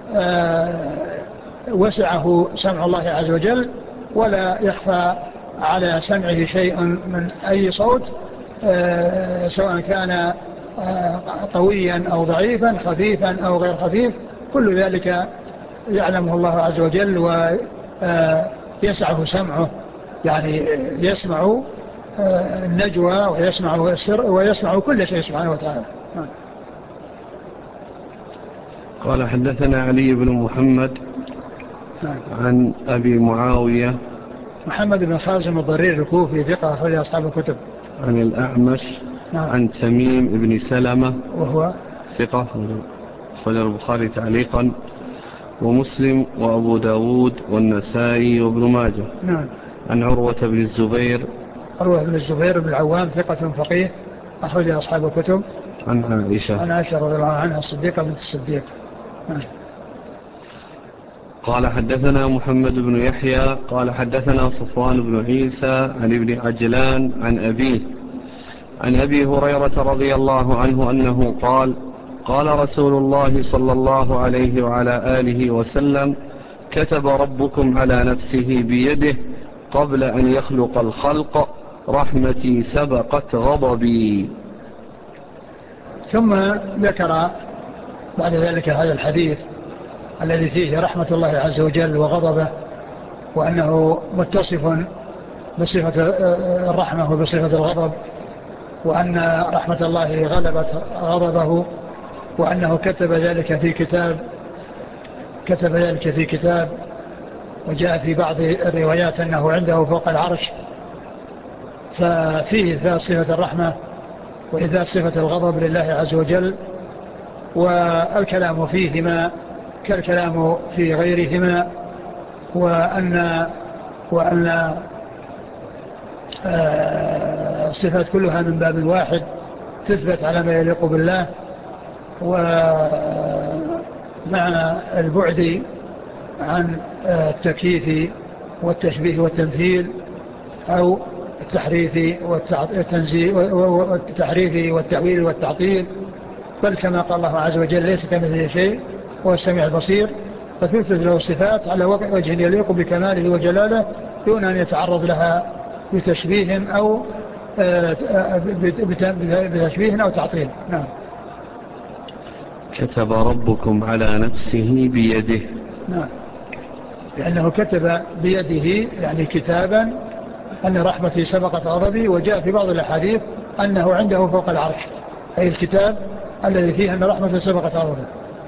وسعه سمع الله عز وجل، ولا يخفى على سمعه شيء من أي صوت سواء كان قويا أو ضعيفا، خفيفا أو غير خفيف، كل ذلك يعلمه الله عز وجل ويسعه سمعه، يعني يسمع النجوى ويسمع السر ويسمع كل شيء سبحانه وتعالى. قال حدثنا علي بن محمد عن أبي معاوية محمد بن خازم الضرير الكوفي ثقة أخرج أصحاب الكتب. عن الأعمش نعم. عن تميم بن سلمة وهو ثقة أخرج البخاري تعليقا ومسلم وأبو داود والنسائي وابن ماجه. نعم. عن عروة بن الزبير عروة بن الزبير بن العوام ثقة فقيه أخرج أصحاب الكتب. عن عائشة عن عائشة رضي الله عنها الصديقة بنت الصديق. نعم. قال حدثنا محمد بن يحيى قال حدثنا صفوان بن عيسى عن ابن عجلان عن أبيه عن أبي هريرة رضي الله عنه أنه قال قال رسول الله صلى الله عليه وعلى آله وسلم كتب ربكم على نفسه بيده قبل أن يخلق الخلق رحمتي سبقت غضبي. ثم ذكر بعد ذلك هذا الحديث الذي فيه رحمة الله عز وجل وغضبه، وأنه متصف بصفة الرحمة وبصفة الغضب، وأن رحمة الله غلبت غضبه، وأنه كتب ذلك في كتاب كتب ذلك في كتاب وجاء في بعض الروايات أنه عنده فوق العرش، ففيه إثبات صفة الرحمة وإثبات صفة الغضب لله عز وجل، والكلام فيهما كالكلام في غيرهما، وأن وأن الصفات كلها من باب واحد تثبت على ما يليق بالله، ومع البعد عن التكييف والتشبيه والتمثيل أو التحريف والتحريف والتأويل والتعطيل، بل كما قال الله عز وجل ليس كمثله شيء وهو السميع البصير، فتثبت له الصفات على وجه يليق بكماله وجلاله دون أن يتعرض لها بتشبيه أو بتشبيه أو تعطيل. نعم. كتب ربكم على نفسه بيده. نعم، لأنه كتب بيده يعني كتابا أن رحمتي سبقت غضبي، وجاء في بعض الأحاديث أنه عنده فوق العرش، أي الكتاب الذي فيه أن رحمته سبقت غضبه.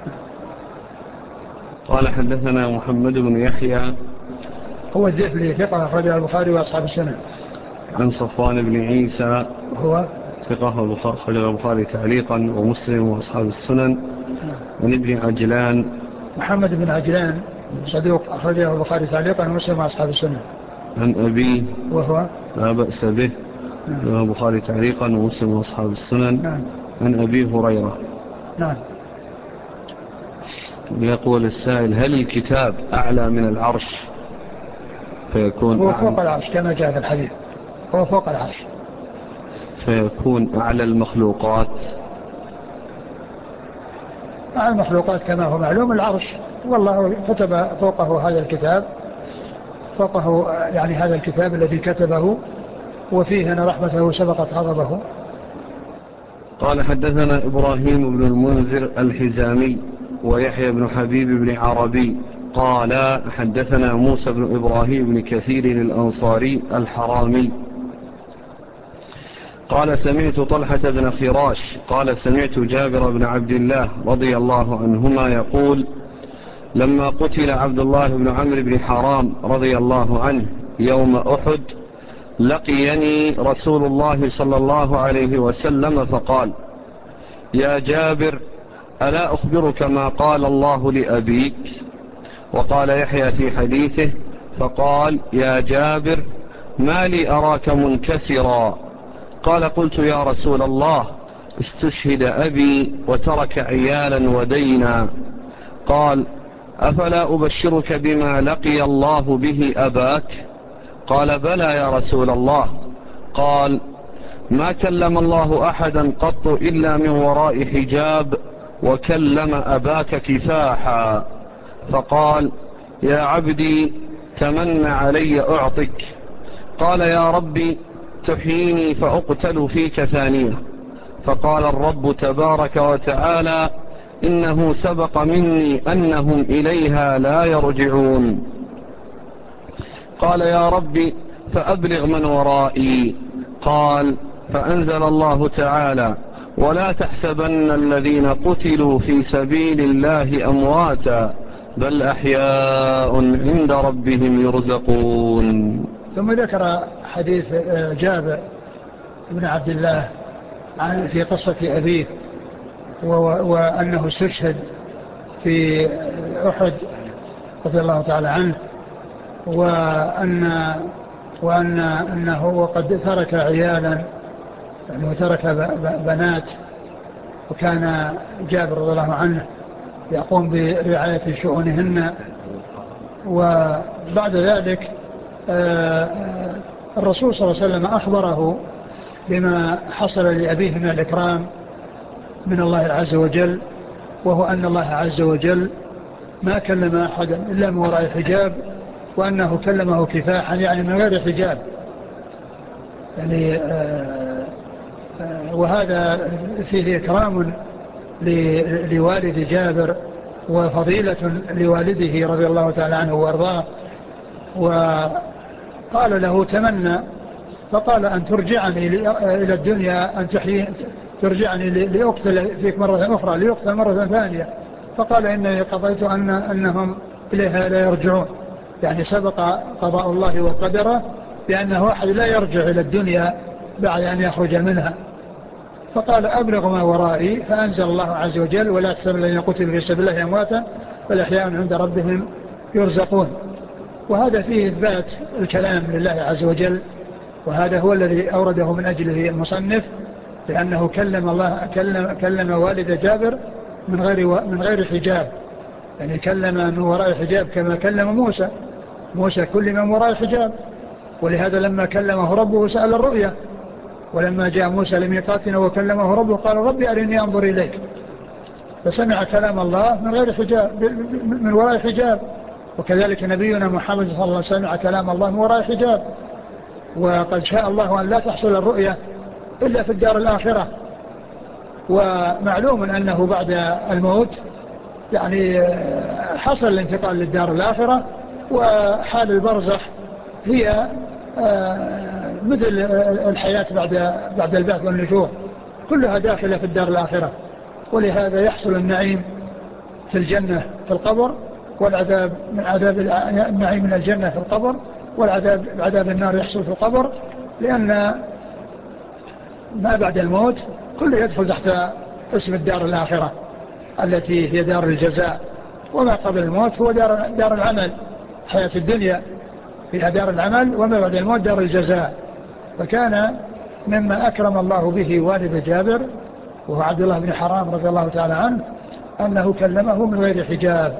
قال حدثنا محمد بن يحيى هو الذئبلي ثقة أخرجه البخاري وأصحاب السنن. عن صفوان بن عيسى هو ثقة أخرجه البخاري تعليقا ومسلم وأصحاب السنن. عن ابن عجلان محمد بن عجلان صدوق أخرجه البخاري تعليقا ومسلم وأصحاب السنن. عن أبيه وهو لا بأس به له البخاري تعليقا ومسلم وأصحاب السنن. نعم. عن أبي هريرة. نعم. يقول السائل هل الكتاب أعلى من العرش فيكون هو فوق العرش كما جاء في الحديث، هو فوق العرش فيكون أعلى المخلوقات؟ مع المخلوقات كما هو معلوم العرش، والله كتب فوقه هذا الكتاب، فوقه يعني هذا الكتاب الذي كتبه، وفيه أن رحمته سبقت غضبه. قال حدثنا إبراهيم بن المنذر الحزامي ويحيى بن حبيب بن عربي قال حدثنا موسى بن إبراهيم بن كثير الأنصاري الحرامي قال سمعت طلحة بن خراش قال سمعت جابر بن عبد الله رضي الله عنهما يقول لما قتل عبد الله بن عمرو بن حرام رضي الله عنه يوم أحد لقيني رسول الله صلى الله عليه وسلم فقال يا جابر ألا أخبرك ما قال الله لأبيك؟ وقال يحيى في حديثه فقال يا جابر ما لي أراك منكسرا؟ قال قلت يا رسول الله استشهد أبي وترك عيالا ودينا. قال أفلا أبشرك بما لقي الله به أباك؟ قال بلى يا رسول الله. قال ما كلم الله أحدا قط إلا من وراء حجاب وكلم أباك كفاحا. فقال يا عبدي تمن علي أعطك. قال يا ربي تحييني فأقتل فيك ثانية. فقال الرب تبارك وتعالى إنه سبق مني أنهم إليها لا يرجعون. قال يا ربي فأبلغ من ورائي. قال فأنزل الله تعالى ولا تحسبن الذين قتلوا في سبيل الله أمواتا بل أحياء عند ربهم يرزقون. ثم ذكر حديث جابر بن عبد الله في قصة أبيه وأنه استشهد في أحد رضي الله تعالى عنه، وأن وأن أنه وقد ترك عيالا يعني ترك بنات، وكان جابر رضي الله عنه يقوم برعاية شؤونهن. وبعد ذلك الرسول صلى الله عليه وسلم أخبره بما حصل لأبيه من الإكرام من الله عز وجل، وهو أن الله عز وجل ما كلم أحدا إلا من وراء حجاب، وأنه كلمه كفاحا يعني من غير حجاب يعني آآ آآ وهذا فيه إكرام لوالد جابر وفضيلة لوالده رضي الله تعالى عنه وارضاه. وقال له تمنى، فقال أن ترجعني إلى الدنيا، أن تحيي ترجعني لأقتل فيك مرة أخرى، ليقتل مرة ثانية. فقال إني قضيت أن أنهم إليها لا يرجعون، يعني سبق قضاء الله وقدره بأنه واحد لا يرجع إلى الدنيا بعد أن يخرج منها. فقال أبلغ ما ورائي، فأنزل الله عز وجل ولا تحسبن الذين قتلوا في سبيل الله أمواتا بل أحياء عند ربهم يرزقون. وهذا فيه إثبات الكلام لله عز وجل، وهذا هو الذي أورده من أجله المصنف، لأنه كلم الله كلم, كلم والد جابر من غير من غير حجاب، يعني كلم من وراء حجاب كما كلم موسى. موسى كلم من وراء حجاب، ولهذا لما كلمه ربه سأل الرؤيا، ولما جاء موسى لميقاتنا وكلمه ربه قال ربي أرني أنظر إليك، فسمع كلام الله من غير حجاب من وراء حجاب. وكذلك نبينا محمد صلى الله عليه وسلم سمع كلام الله من وراء حجاب. وقد شاء الله أن لا تحصل الرؤيا إلا في الدار الآخرة، ومعلوم أنه بعد الموت يعني حصل الانتقال للدار الآخرة، وحال البرزخ هي مثل الحياة بعد بعد البعث والنشور، كلها داخلة في الدار الآخرة. ولهذا يحصل النعيم في الجنة في القبر، والعذاب من عذاب النعيم من الجنة في القبر، والعذاب عذاب النار يحصل في القبر، لأن ما بعد الموت كله يدخل تحت اسم الدار الآخرة التي هي دار الجزاء، وما قبل الموت هو دار, دار العمل. حياة الدنيا فيها دار العمل، وما بعد الموت دار الجزاء. فكان مما أكرم الله به والد جابر وهو عبد الله بن حرام رضي الله تعالى عنه أنه كلمه من غير حجاب.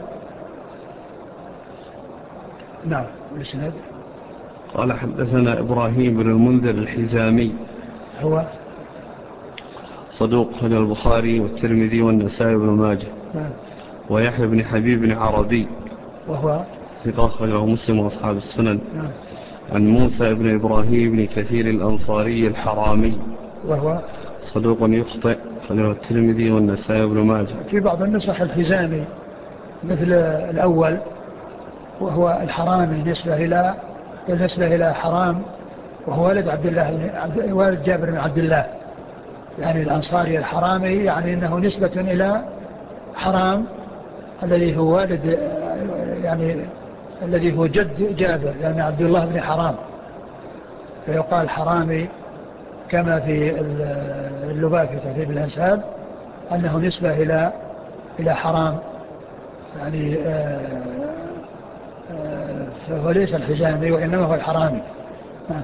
نعم. الإسناد قال حدثنا إبراهيم بن المنذر الحزامي هو صدوق، خرج البخاري والترمذي والنسائي بن ماجه. نعم. ويحيى بن حبيب بن عربي وهو ثقة أخرجه مسلم وأصحاب السنن. نعم. عن موسى بن إبراهيم بن كثير الأنصاري الحرامي وهو صدوق يخطئ أخرجه الترمذي والنسائي بن ماجه. في بعض النسخ الحزامي مثل الأول، وهو الحرامي نسبة إلى بالنسبة إلى حرام، وهو والد عبد الله عبد والد جابر بن عبد الله، يعني الأنصاري الحرامي، يعني أنه نسبة إلى حرام الذي هو والد، يعني الذي هو جد جابر، لأن عبد الله بن حرام، فيقال حرامي كما في اللباب في ترتيب الأنساب أنه نسبة إلى إلى حرام، يعني آه آه فهو ليس الحزامي وإنما هو الحرامي. آه.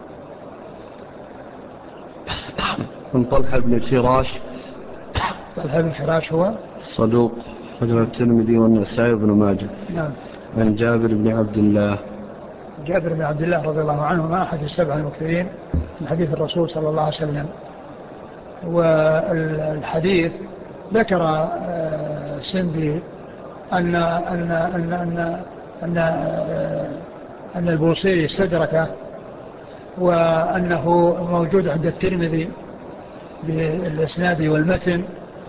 من طلحة بن فراش. طلحة بن فراش هو صدوق أخرجه الترمذي والنسائي بن ماجه. نعم. عن جابر بن عبد الله. جابر بن عبد الله رضي الله عنه ما أحد السبع المكثرين من حديث الرسول صلى الله عليه وسلم. والحديث ذكر سندي أن أن أن أن أن, أن البوصيري استدركه، وأنه موجود عند الترمذي بالإسناد والمتن،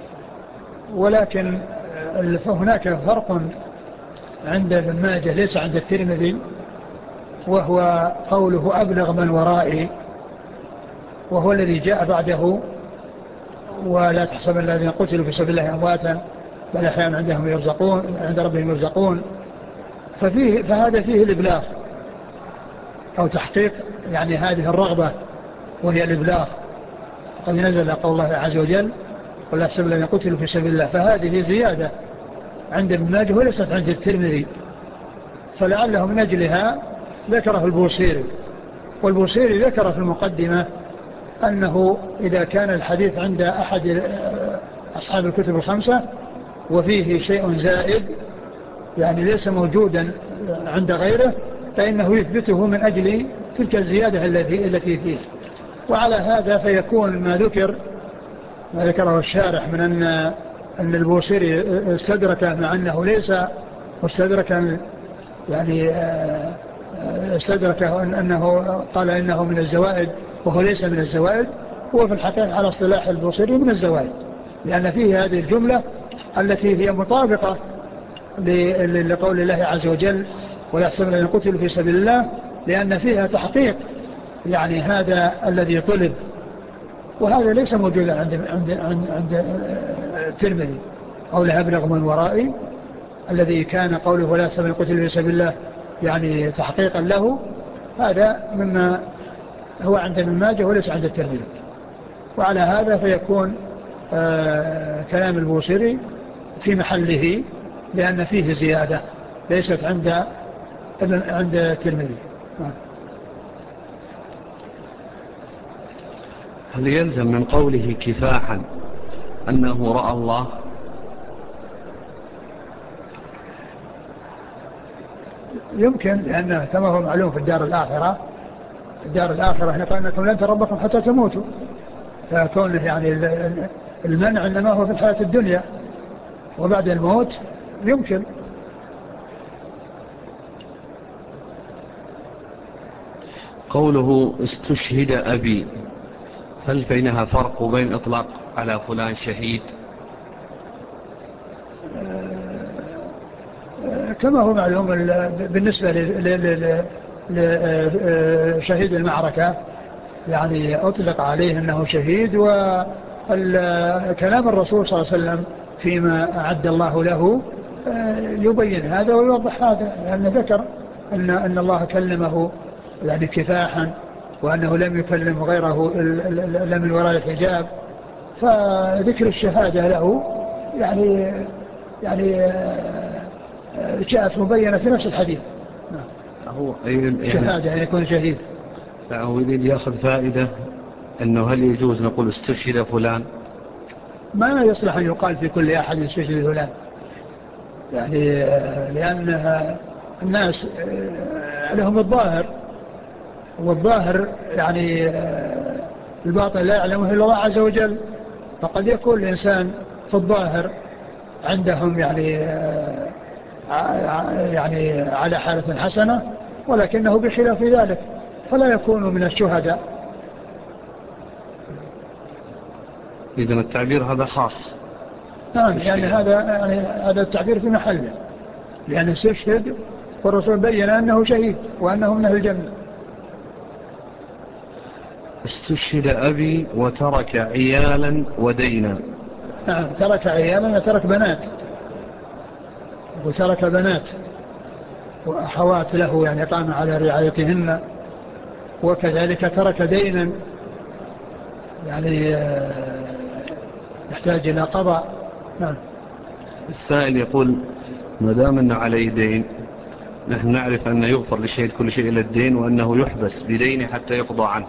ولكن هناك فرق عند ابن ماجه ليس عند الترمذي، وهو قوله أبلغ من ورائي، وهو الذي جاء بعده: ولا تحسب الذين قتلوا في سبيل الله أمواتا بل أحياء عندهم يرزقون عند ربهم يرزقون. ففيه فهذا فيه الإبلاغ أو تحقيق يعني هذه الرغبة، وهي الإبلاغ. قد نزل قول الله عز وجل: ولا تحسب الذين قتلوا في سبيل الله، فهذه زيادة عند ابن ماجه وليست عند الترمذي، فلعله من أجلها ذكره البوصيري. والبوصيري ذكر في المقدمة أنه إذا كان الحديث عند أحد أصحاب الكتب الخمسة وفيه شيء زائد يعني ليس موجودا عند غيره، فإنه يثبته من أجل تلك الزيادة التي التي فيه. وعلى هذا فيكون ما ذكر ما ذكره الشارح من أن أن البوصيري استدرك، مع أنه ليس مستدركا، يعني استدرك أنه قال إنه من الزوائد وهو ليس من الزوائد، هو في الحقيقة على اصطلاح البوصيري من الزوائد، لأن فيه هذه الجملة التي هي مطابقة لقول الله عز وجل: ولا تحسبن الذين قتلوا في سبيل الله، لأن فيها تحقيق يعني هذا الذي طلب، وهذا ليس موجودا عند عند عند, عند الترمذي. قوله أبلغ من ورائي الذي كان قوله ولا تحسبن الذين قتلوا في سبيل الله يعني تحقيقا له، هذا مما هو عند ابن ماجه وليس عند الترمذي. وعلى هذا فيكون آه كلام البوصيري في محله، لأن فيه زيادة ليست عند عند الترمذي. هل يلزم من قوله كفاحا أنه رأى الله؟ يمكن، لأنه كما هو معلوم في الدار الآخرة الدار الآخرة احنا قال أنكم لن تروا ربكم حتى تموتوا، فكونه يعني المنع إنما هو في الحياة الدنيا، وبعد الموت يمكن. قوله استشهد أبي، هل بينها فرق بين إطلاق على فلان شهيد؟ كما هو معلوم بالنسبة لشهيد المعركة يعني أطلق عليه أنه شهيد، وكلام الرسول صلى الله عليه وسلم فيما أعد الله له يبين هذا ويوضح هذا، لأنه ذكر أن, أن الله كلمه يعني كفاحا، وأنه لم يكلم غيره إلا من وراء الحجاب، فذكر الشهادة له يعني يعني جاءت مبينة في نفس الحديث. هو شهادة يعني يكون شهيد. هو يريد يأخذ فائدة أنه هل يجوز نقول استشهد فلان؟ ما يصلح أن يقال في كل أحد استشهد فلان، يعني لأن الناس لهم الظاهر، والظاهر يعني الباطن لا يعلمه إلا الله عز وجل، فقد يكون الإنسان في الظاهر عندهم يعني يعني على حالة حسنة، ولكنه بخلاف ذلك فلا يكون من الشهداء. إذن التعبير هذا خاص. نعم يعني هذا يعني هذا التعبير في محله، لأنه استشهد والرسول بين أنه شهيد وأنه من أهل الجنة. استشهد أبي وترك عيالا ودينا. نعم ترك عيالا وترك بنات، وترك بنات وأخوات له يعني قام على رعايتهن، وكذلك ترك دينا يعني يحتاج إلى قضاء. نعم. السائل يقول ما دام أن عليه دين، نحن نعرف أن يغفر للشهيد كل شيء إلى الدين، وأنه يحبس بدينه حتى يقضى عنه.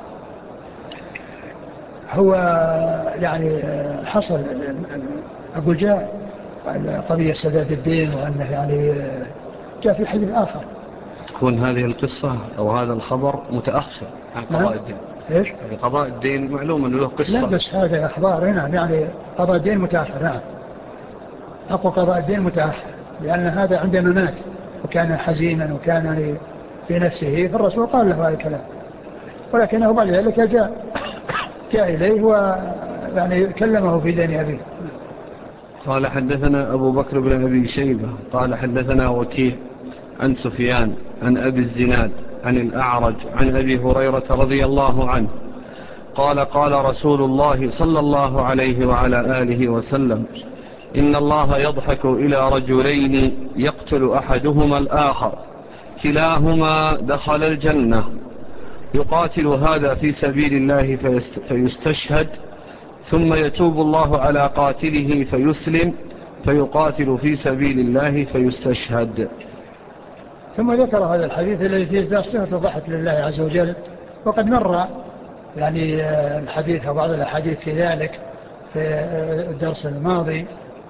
هو يعني حصل أقول جاء قضية سداد الدين، وأنه يعني جاء في حديث آخر. تكون هذه القصة أو هذا الخبر متأخر عن قضاء نعم. الدين. إيش؟ يعني قضاء الدين معلوم أنه له قصة. لا بس هذا أخبار. نعم يعني قضاء الدين متأخر. نعم أقول قضاء الدين متأخر، لأن هذا عندما مات وكان حزينا وكان في نفسه، فالرسول قال له هذا الكلام، ولكنه بعد ذلك جاء جاء إليه ويعني كلمه في دين أبيه. قال حدثنا أبو بكر بن أبي شيبة قال حدثنا وكيع عن سفيان عن أبي الزناد عن الأعرج عن أبي هريرة رضي الله عنه قال قال رسول الله صلى الله عليه وعلى آله وسلم إن الله يضحك إلى رجلين يقتل أحدهما الآخر كلاهما دخل الجنة، يقاتل هذا في سبيل الله فيستشهد، ثم يتوب الله على قاتله فيسلم، فيقاتل في سبيل الله فيستشهد. ثم ذكر هذا الحديث الذي فيه صفة الضحك لله عز وجل، وقد مر يعني الحديث أو بعض الأحاديث في ذلك في الدرس الماضي،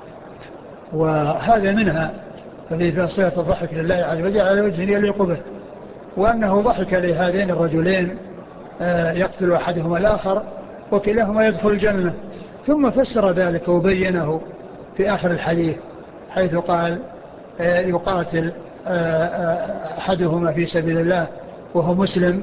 وهذا منها الذي فيه صفة الضحك لله عز وجل على وجه يليق به، وأنه ضحك لهذين الرجلين يقتل أحدهما الآخر وكلاهما يدخل الجنة. ثم فسر ذلك وبينه في آخر الحديث حيث قال يقاتل أحدهما في سبيل الله وهو مسلم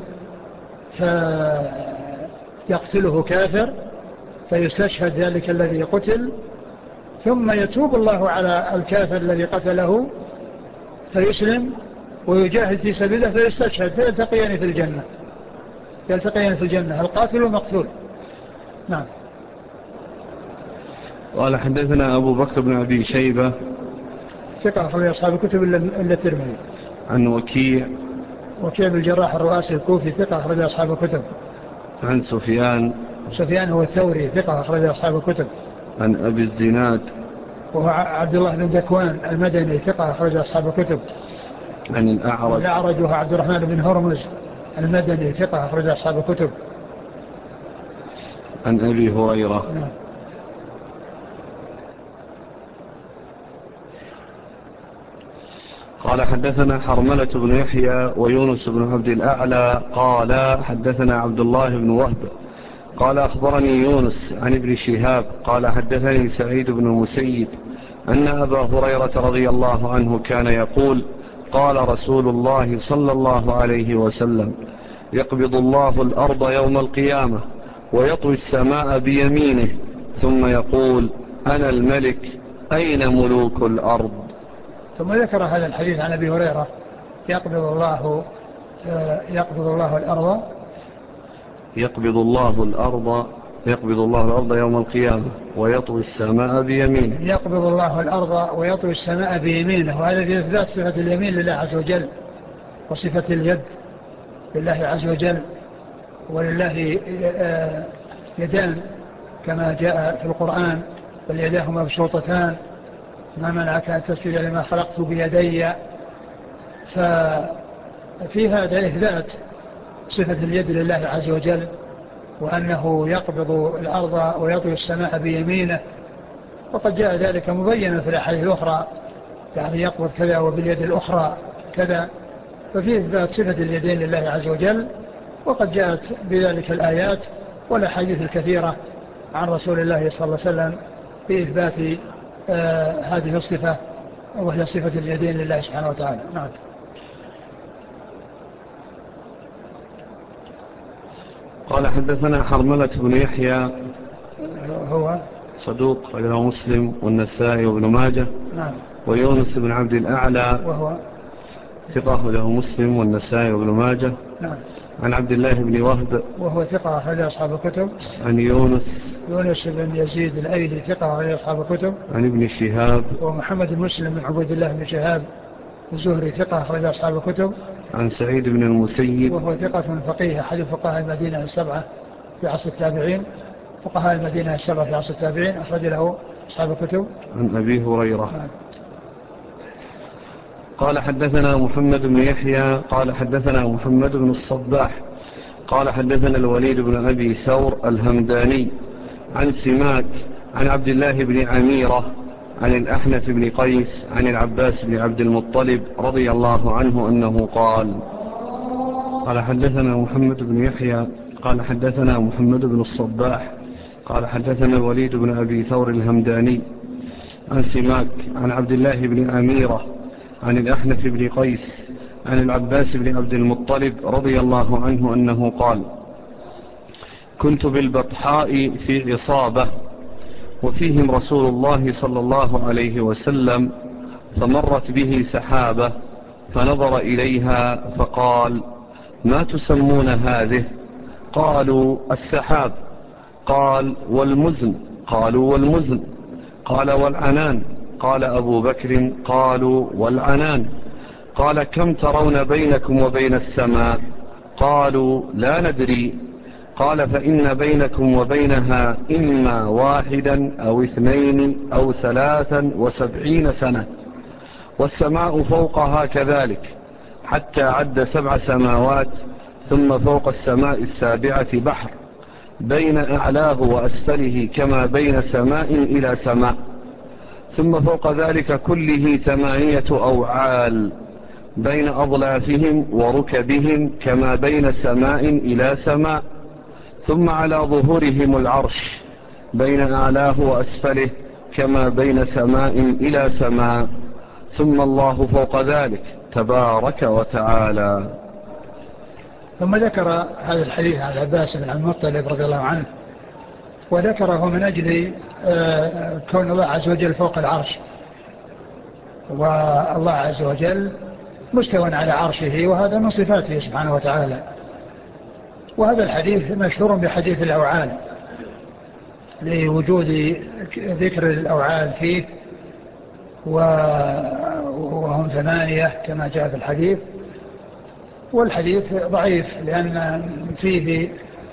فيقتله كافر فيستشهد ذلك الذي قتل، ثم يتوب الله على الكافر الذي قتله فيسلم ويجاهد في سبيله فيستشهد، فيلتقيان في الجنة يلتقيان في الجنة القاتل والمقتول. نعم. قال حدثنا أبو بكر بن أبي شيبة ثقة أخرج أصحاب الكتب إلا الترمذي. عن وكيع وكيع بن الجراح الرؤاسي الكوفي ثقة أخرج أصحاب الكتب. عن سفيان سفيان هو الثوري ثقة أخرج أصحاب الكتب. عن أبي الزناد وهو عبد الله بن ذكوان المدني ثقة أخرج أصحاب الكتب. عن الأعرج الأعرج وهو عبد الرحمن بن هرمز المدني ثقة أخرج أصحاب الكتب. عن أبي هريرة. نعم. قال حدثنا حرملة بن يحيى ويونس بن عبد الأعلى قال حدثنا عبد الله بن وهب قال أخبرني يونس عن ابن شهاب قال حدثني سعيد بن المسيب أن أبا هريرة رضي الله عنه كان يقول قال رسول الله صلى الله عليه وسلم يقبض الله الأرض يوم القيامة ويطوي السماء بيمينه ثم يقول أنا الملك أين ملوك الأرض. ثم ذكر هذا الحديث عن أبي هريرة يقبض الله يقبض الله الأرض يقبض الله الأرض يقبض الله الأرض يوم القيامة ويطوي السماء بيمينه. يقبض الله الأرض ويطوي السماء بيمينه، وهذا في إثبات صفة اليمين لله عز وجل وصفة اليد لله عز وجل، ولله يدان كما جاء في القرآن بل يداه مبسوطتان ما منعك أن تسجد لما خلقت بيدي. ففي هذا إثبات صفة اليد لله عز وجل، وأنه يقبض الأرض ويطوي السماء بيمينه، وقد جاء ذلك مبينا في الأحاديث الأخرى يعني يقبض كذا وباليد الأخرى كذا، ففي إثبات صفة اليدين لله عز وجل، وقد جاءت بذلك الآيات والأحاديث الكثيرة عن رسول الله صلى الله عليه وسلم في إثبات آه هذه الصفة وهي صفة اليدين لله سبحانه وتعالى. نعم. قال حدثنا حرملة بن يحيى هو صدوق له مسلم والنسائي وابن ماجه. نعم. ويونس بن عبد الأعلى وهو ثقة له مسلم والنسائي وابن ماجه. نعم. عن عبد الله بن وهب وهو ثقة أخرج أصحاب الكتب. عن يونس يونس بن يزيد الأيلي ثقة أخرج أصحاب الكتب. عن ابن شهاب ومحمد المسلم بن عبد الله بن شهاب الزهري ثقة أخرج أصحاب الكتب. عن سعيد بن المسيب وهو ثقة فقيه أحد فقهاء المدينة السبعة في عصر التابعين فقهاء المدينة السبعة في عصر التابعين أخرج له أصحاب الكتب. عن أبي هريرة. نعم. قال حدثنا محمد بن يحيى قال حدثنا محمد بن الصباح قال حدثنا الوليد بن أبي ثور الهمداني عن سماك عن عبد الله بن عميرة عن الأحنف بن قيس عن العباس بن عبد المطلب رضي الله عنه أنه قال قال حدثنا محمد بن يحيى قال حدثنا محمد بن الصباح قال حدثنا الوليد بن أبي ثور الهمداني عن سماك عن عبد الله بن عميرة عن الأحنف بن قيس عن العباس بن عبد المطلب رضي الله عنه أنه قال كنت بالبطحاء في عصابة وفيهم رسول الله صلى الله عليه وسلم فمرت به سحابة فنظر إليها فقال ما تسمون هذه؟ قالوا السحاب. قال والمزن؟ قالوا والمزن. قال والعنان؟ قال أبو بكر قالوا والعنان. قال كم ترون بينكم وبين السماء؟ قالوا لا ندري. قال فإن بينكم وبينها إما واحدا أو اثنين أو ثلاثا وسبعين سنة والسماء فوقها كذلك حتى عد سبع سماوات ثم فوق السماء السابعة بحر بين أعلاه وأسفله كما بين سماء إلى سماء ثم فوق ذلك كله ثمانية أوعال بين أضلافهم وركبهم كما بين سماء إلى سماء ثم على ظهورهم العرش بين أعلاه وأسفله كما بين سماء إلى سماء ثم الله فوق ذلك تبارك وتعالى. ثم ذكر هذا الحديث عن العباس بن عبد المطلب رضي الله عنه وذكره من أجل كون الله عز وجل فوق العرش والله عز وجل مستوى على عرشه وهذا من صفاته سبحانه وتعالى. وهذا الحديث مشهور بحديث الأوعال لوجود ذكر الأوعال فيه وهم ثمانية كما جاء في الحديث. والحديث ضعيف لأن فيه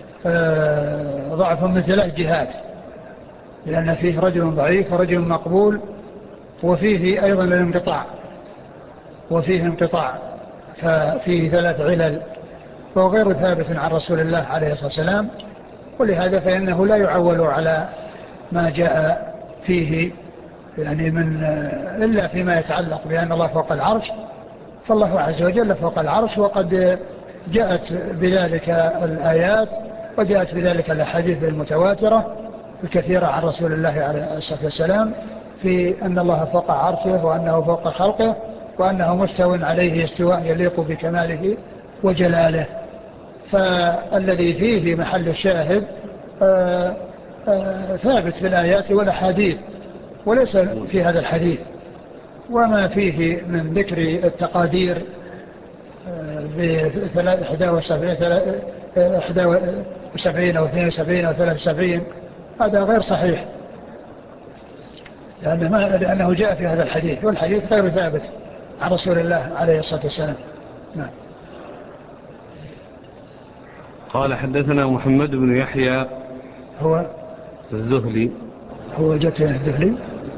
ضعف من ثلاث جهات لأن فيه رجل ضعيف ورجل مقبول وفيه أيضا الانقطاع وفيه انقطاع ففيه ثلاث علل فهو غير ثابت عن رسول الله عليه الصلاة والسلام. ولهذا فإنه لا يعول على ما جاء فيه يعني من إلا فيما يتعلق بأن الله فوق العرش فالله عز وجل فوق العرش وقد جاءت بذلك الآيات وجاءت بذلك الأحاديث المتواترة الكثيرة عن رسول الله عليه الصلاة والسلام في أن الله فوق عرشه وأنه فوق خلقه وأنه مستوى عليه استواء يليق بكماله وجلاله. فالذي فيه محل الشاهد آآ آآ ثابت في الآيات والأحاديث وليس في هذا الحديث. وما فيه من ذكر التقادير بإحدى وسبعين أو اثنين وسبعين أو ثلاث وسبعين هذا غير صحيح لأنه, لأنه جاء في هذا الحديث والحديث غير ثابت عن رسول الله عليه الصلاة والسلام. نعم. قال حدثنا محمد بن يحيى هو الذهلي هو جاءت الذهلي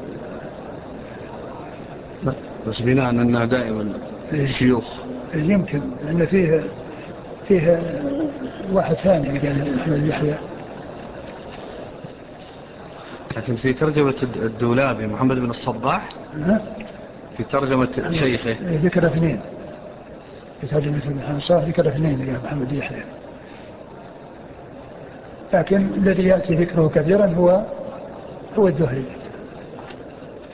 بس بناء أننا دائما الشيوخ يمكن لأن فيه فيه واحد ثاني قال أحمد يحيى لكن في ترجمة الدولابي محمد بن الصباح في ترجمة شيخه ذكر اثنين في ترجمة محمد الصباح ذكر اثنين قال محمد يحيى لكن الذي يأتي ذكره كثيرا هو هو الذهلي.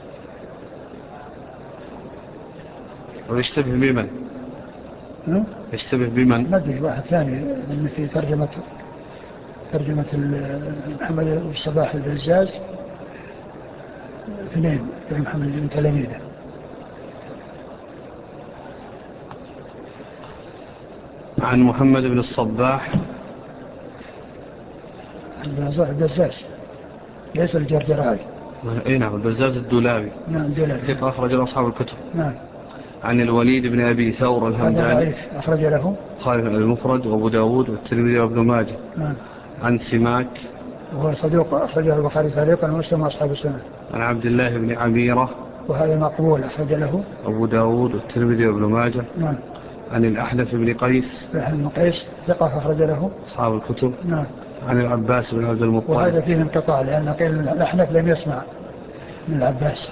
ويشتبه بمن؟ ها؟ يشتبه بمن؟ ما أدري واحد ثاني لأن في ترجمة ترجمة محمد الصباح البزاز اثنين بن محمد بن تلاميذه. عن محمد بن الصباح البزاز ليس الجرجرائي. اي نعم البزاز الدولابي. نعم الدولابي. ثقة أخرج له أصحاب الكتب. نعم. عن الوليد بن أبي ثور الهمداني أخرج له خالف المفرد وأبو داود والترمذي وابن ماجه. نعم. عن سماك وهو صدوق أخرج له البخاري تعليقا ومسلم وأصحاب السنة. عن عبد الله بن عميرة وهذا مقبول أخرج له أبو داود والترمذي وابن ماجه. نعم. عن الأحنف بن قيس الأحنف بن قيس ثقة أخرج له أصحاب الكتب. نعم. عن العباس بن عبد المطلب وهذا فيه انقطاع لأن قيل الأحنف لم يسمع من العباس.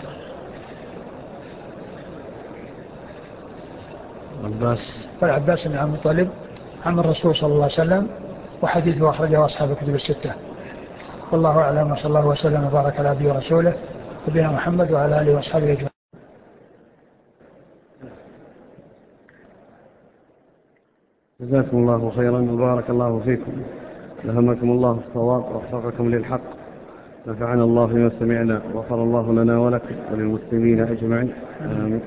عباس والعباس بن عبد المطلب عم الرسول صلى الله عليه وسلم وحديثه أخرجه أصحاب الكتب الستة. والله أعلم وصلى الله وسلم وبارك على عبده ورسوله نبينا محمد وعلى آله وأصحابه أجمعين. جزاكم الله خيرا وبارك الله فيكم. ألهمكم الله الصواب ووفقكم للحق. نفعنا الله بما سمعنا وغفر الله لنا ولكم وللمسلمين أجمعين. آمين.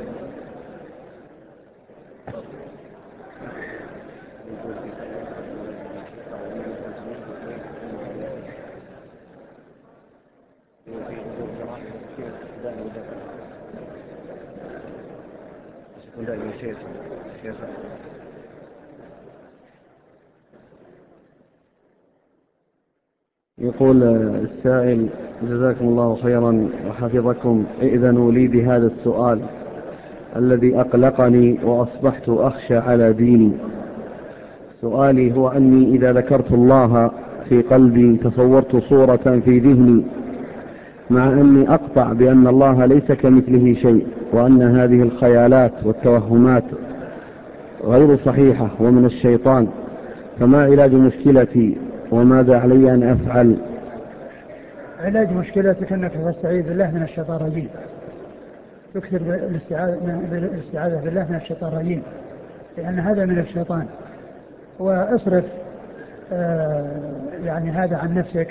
يقول السائل جزاكم الله خيرا وحفظكم، ائذنوا لي بهذا السؤال الذي أقلقني وأصبحت أخشى على ديني. سؤالي هو أني إذا ذكرت الله في قلبي تصورت صورة في ذهني، مع أني أقطع بأن الله ليس كمثله شيء، وأن هذه الخيالات والتوهمات غير صحيحة ومن الشيطان، فما علاج مشكلتي وماذا علي أن أفعل؟ علاج مشكلتك أنك تستعيذ بالله من الشيطان الرجيم، تكثر الاستعاذة بالله من الشيطان الرجيم، لأن هذا من الشيطان. واصرف آه يعني هذا عن نفسك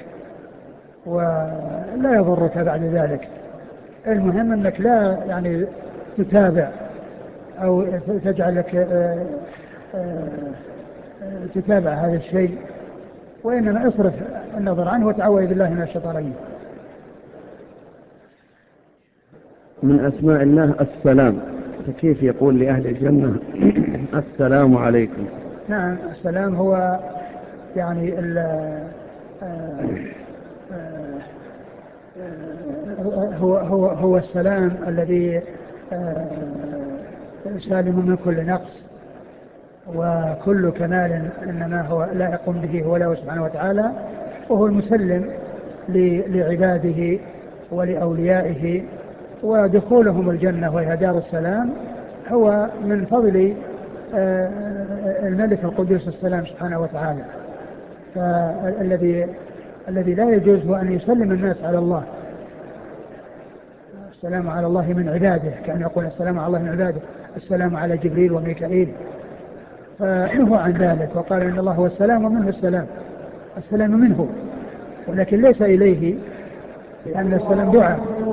ولا يضرك بعد ذلك. المهم أنك لا يعني تتابع أو تجعلك آه آه تتابع هذا الشيء، وإنما اصرف النظر عنه وتعوذ بالله من الشيطان الرجيم. من أسماء الله السلام، فكيف يقول لأهل الجنة السلام عليكم؟ نعم، السلام هو يعني ال هو هو هو السلام الذي سالم من كل نقص وكل كمال إنما هو لائق به هو له سبحانه وتعالى، وهو المسلم لعباده ولأوليائه، ودخولهم الجنة وهي دار السلام هو من فضل الملك القدوس السلام سبحانه وتعالى. فالذي الذي لا يجوز هو أن يسلم الناس على الله. السلام على الله من عباده، كان يقول السلام على الله من عباده، السلام على جبريل وميكائيل، فنهوا عن ذلك وقال إن الله هو السلام ومنه السلام، السلام منه ولكن ليس إليه، لأن السلام دعاء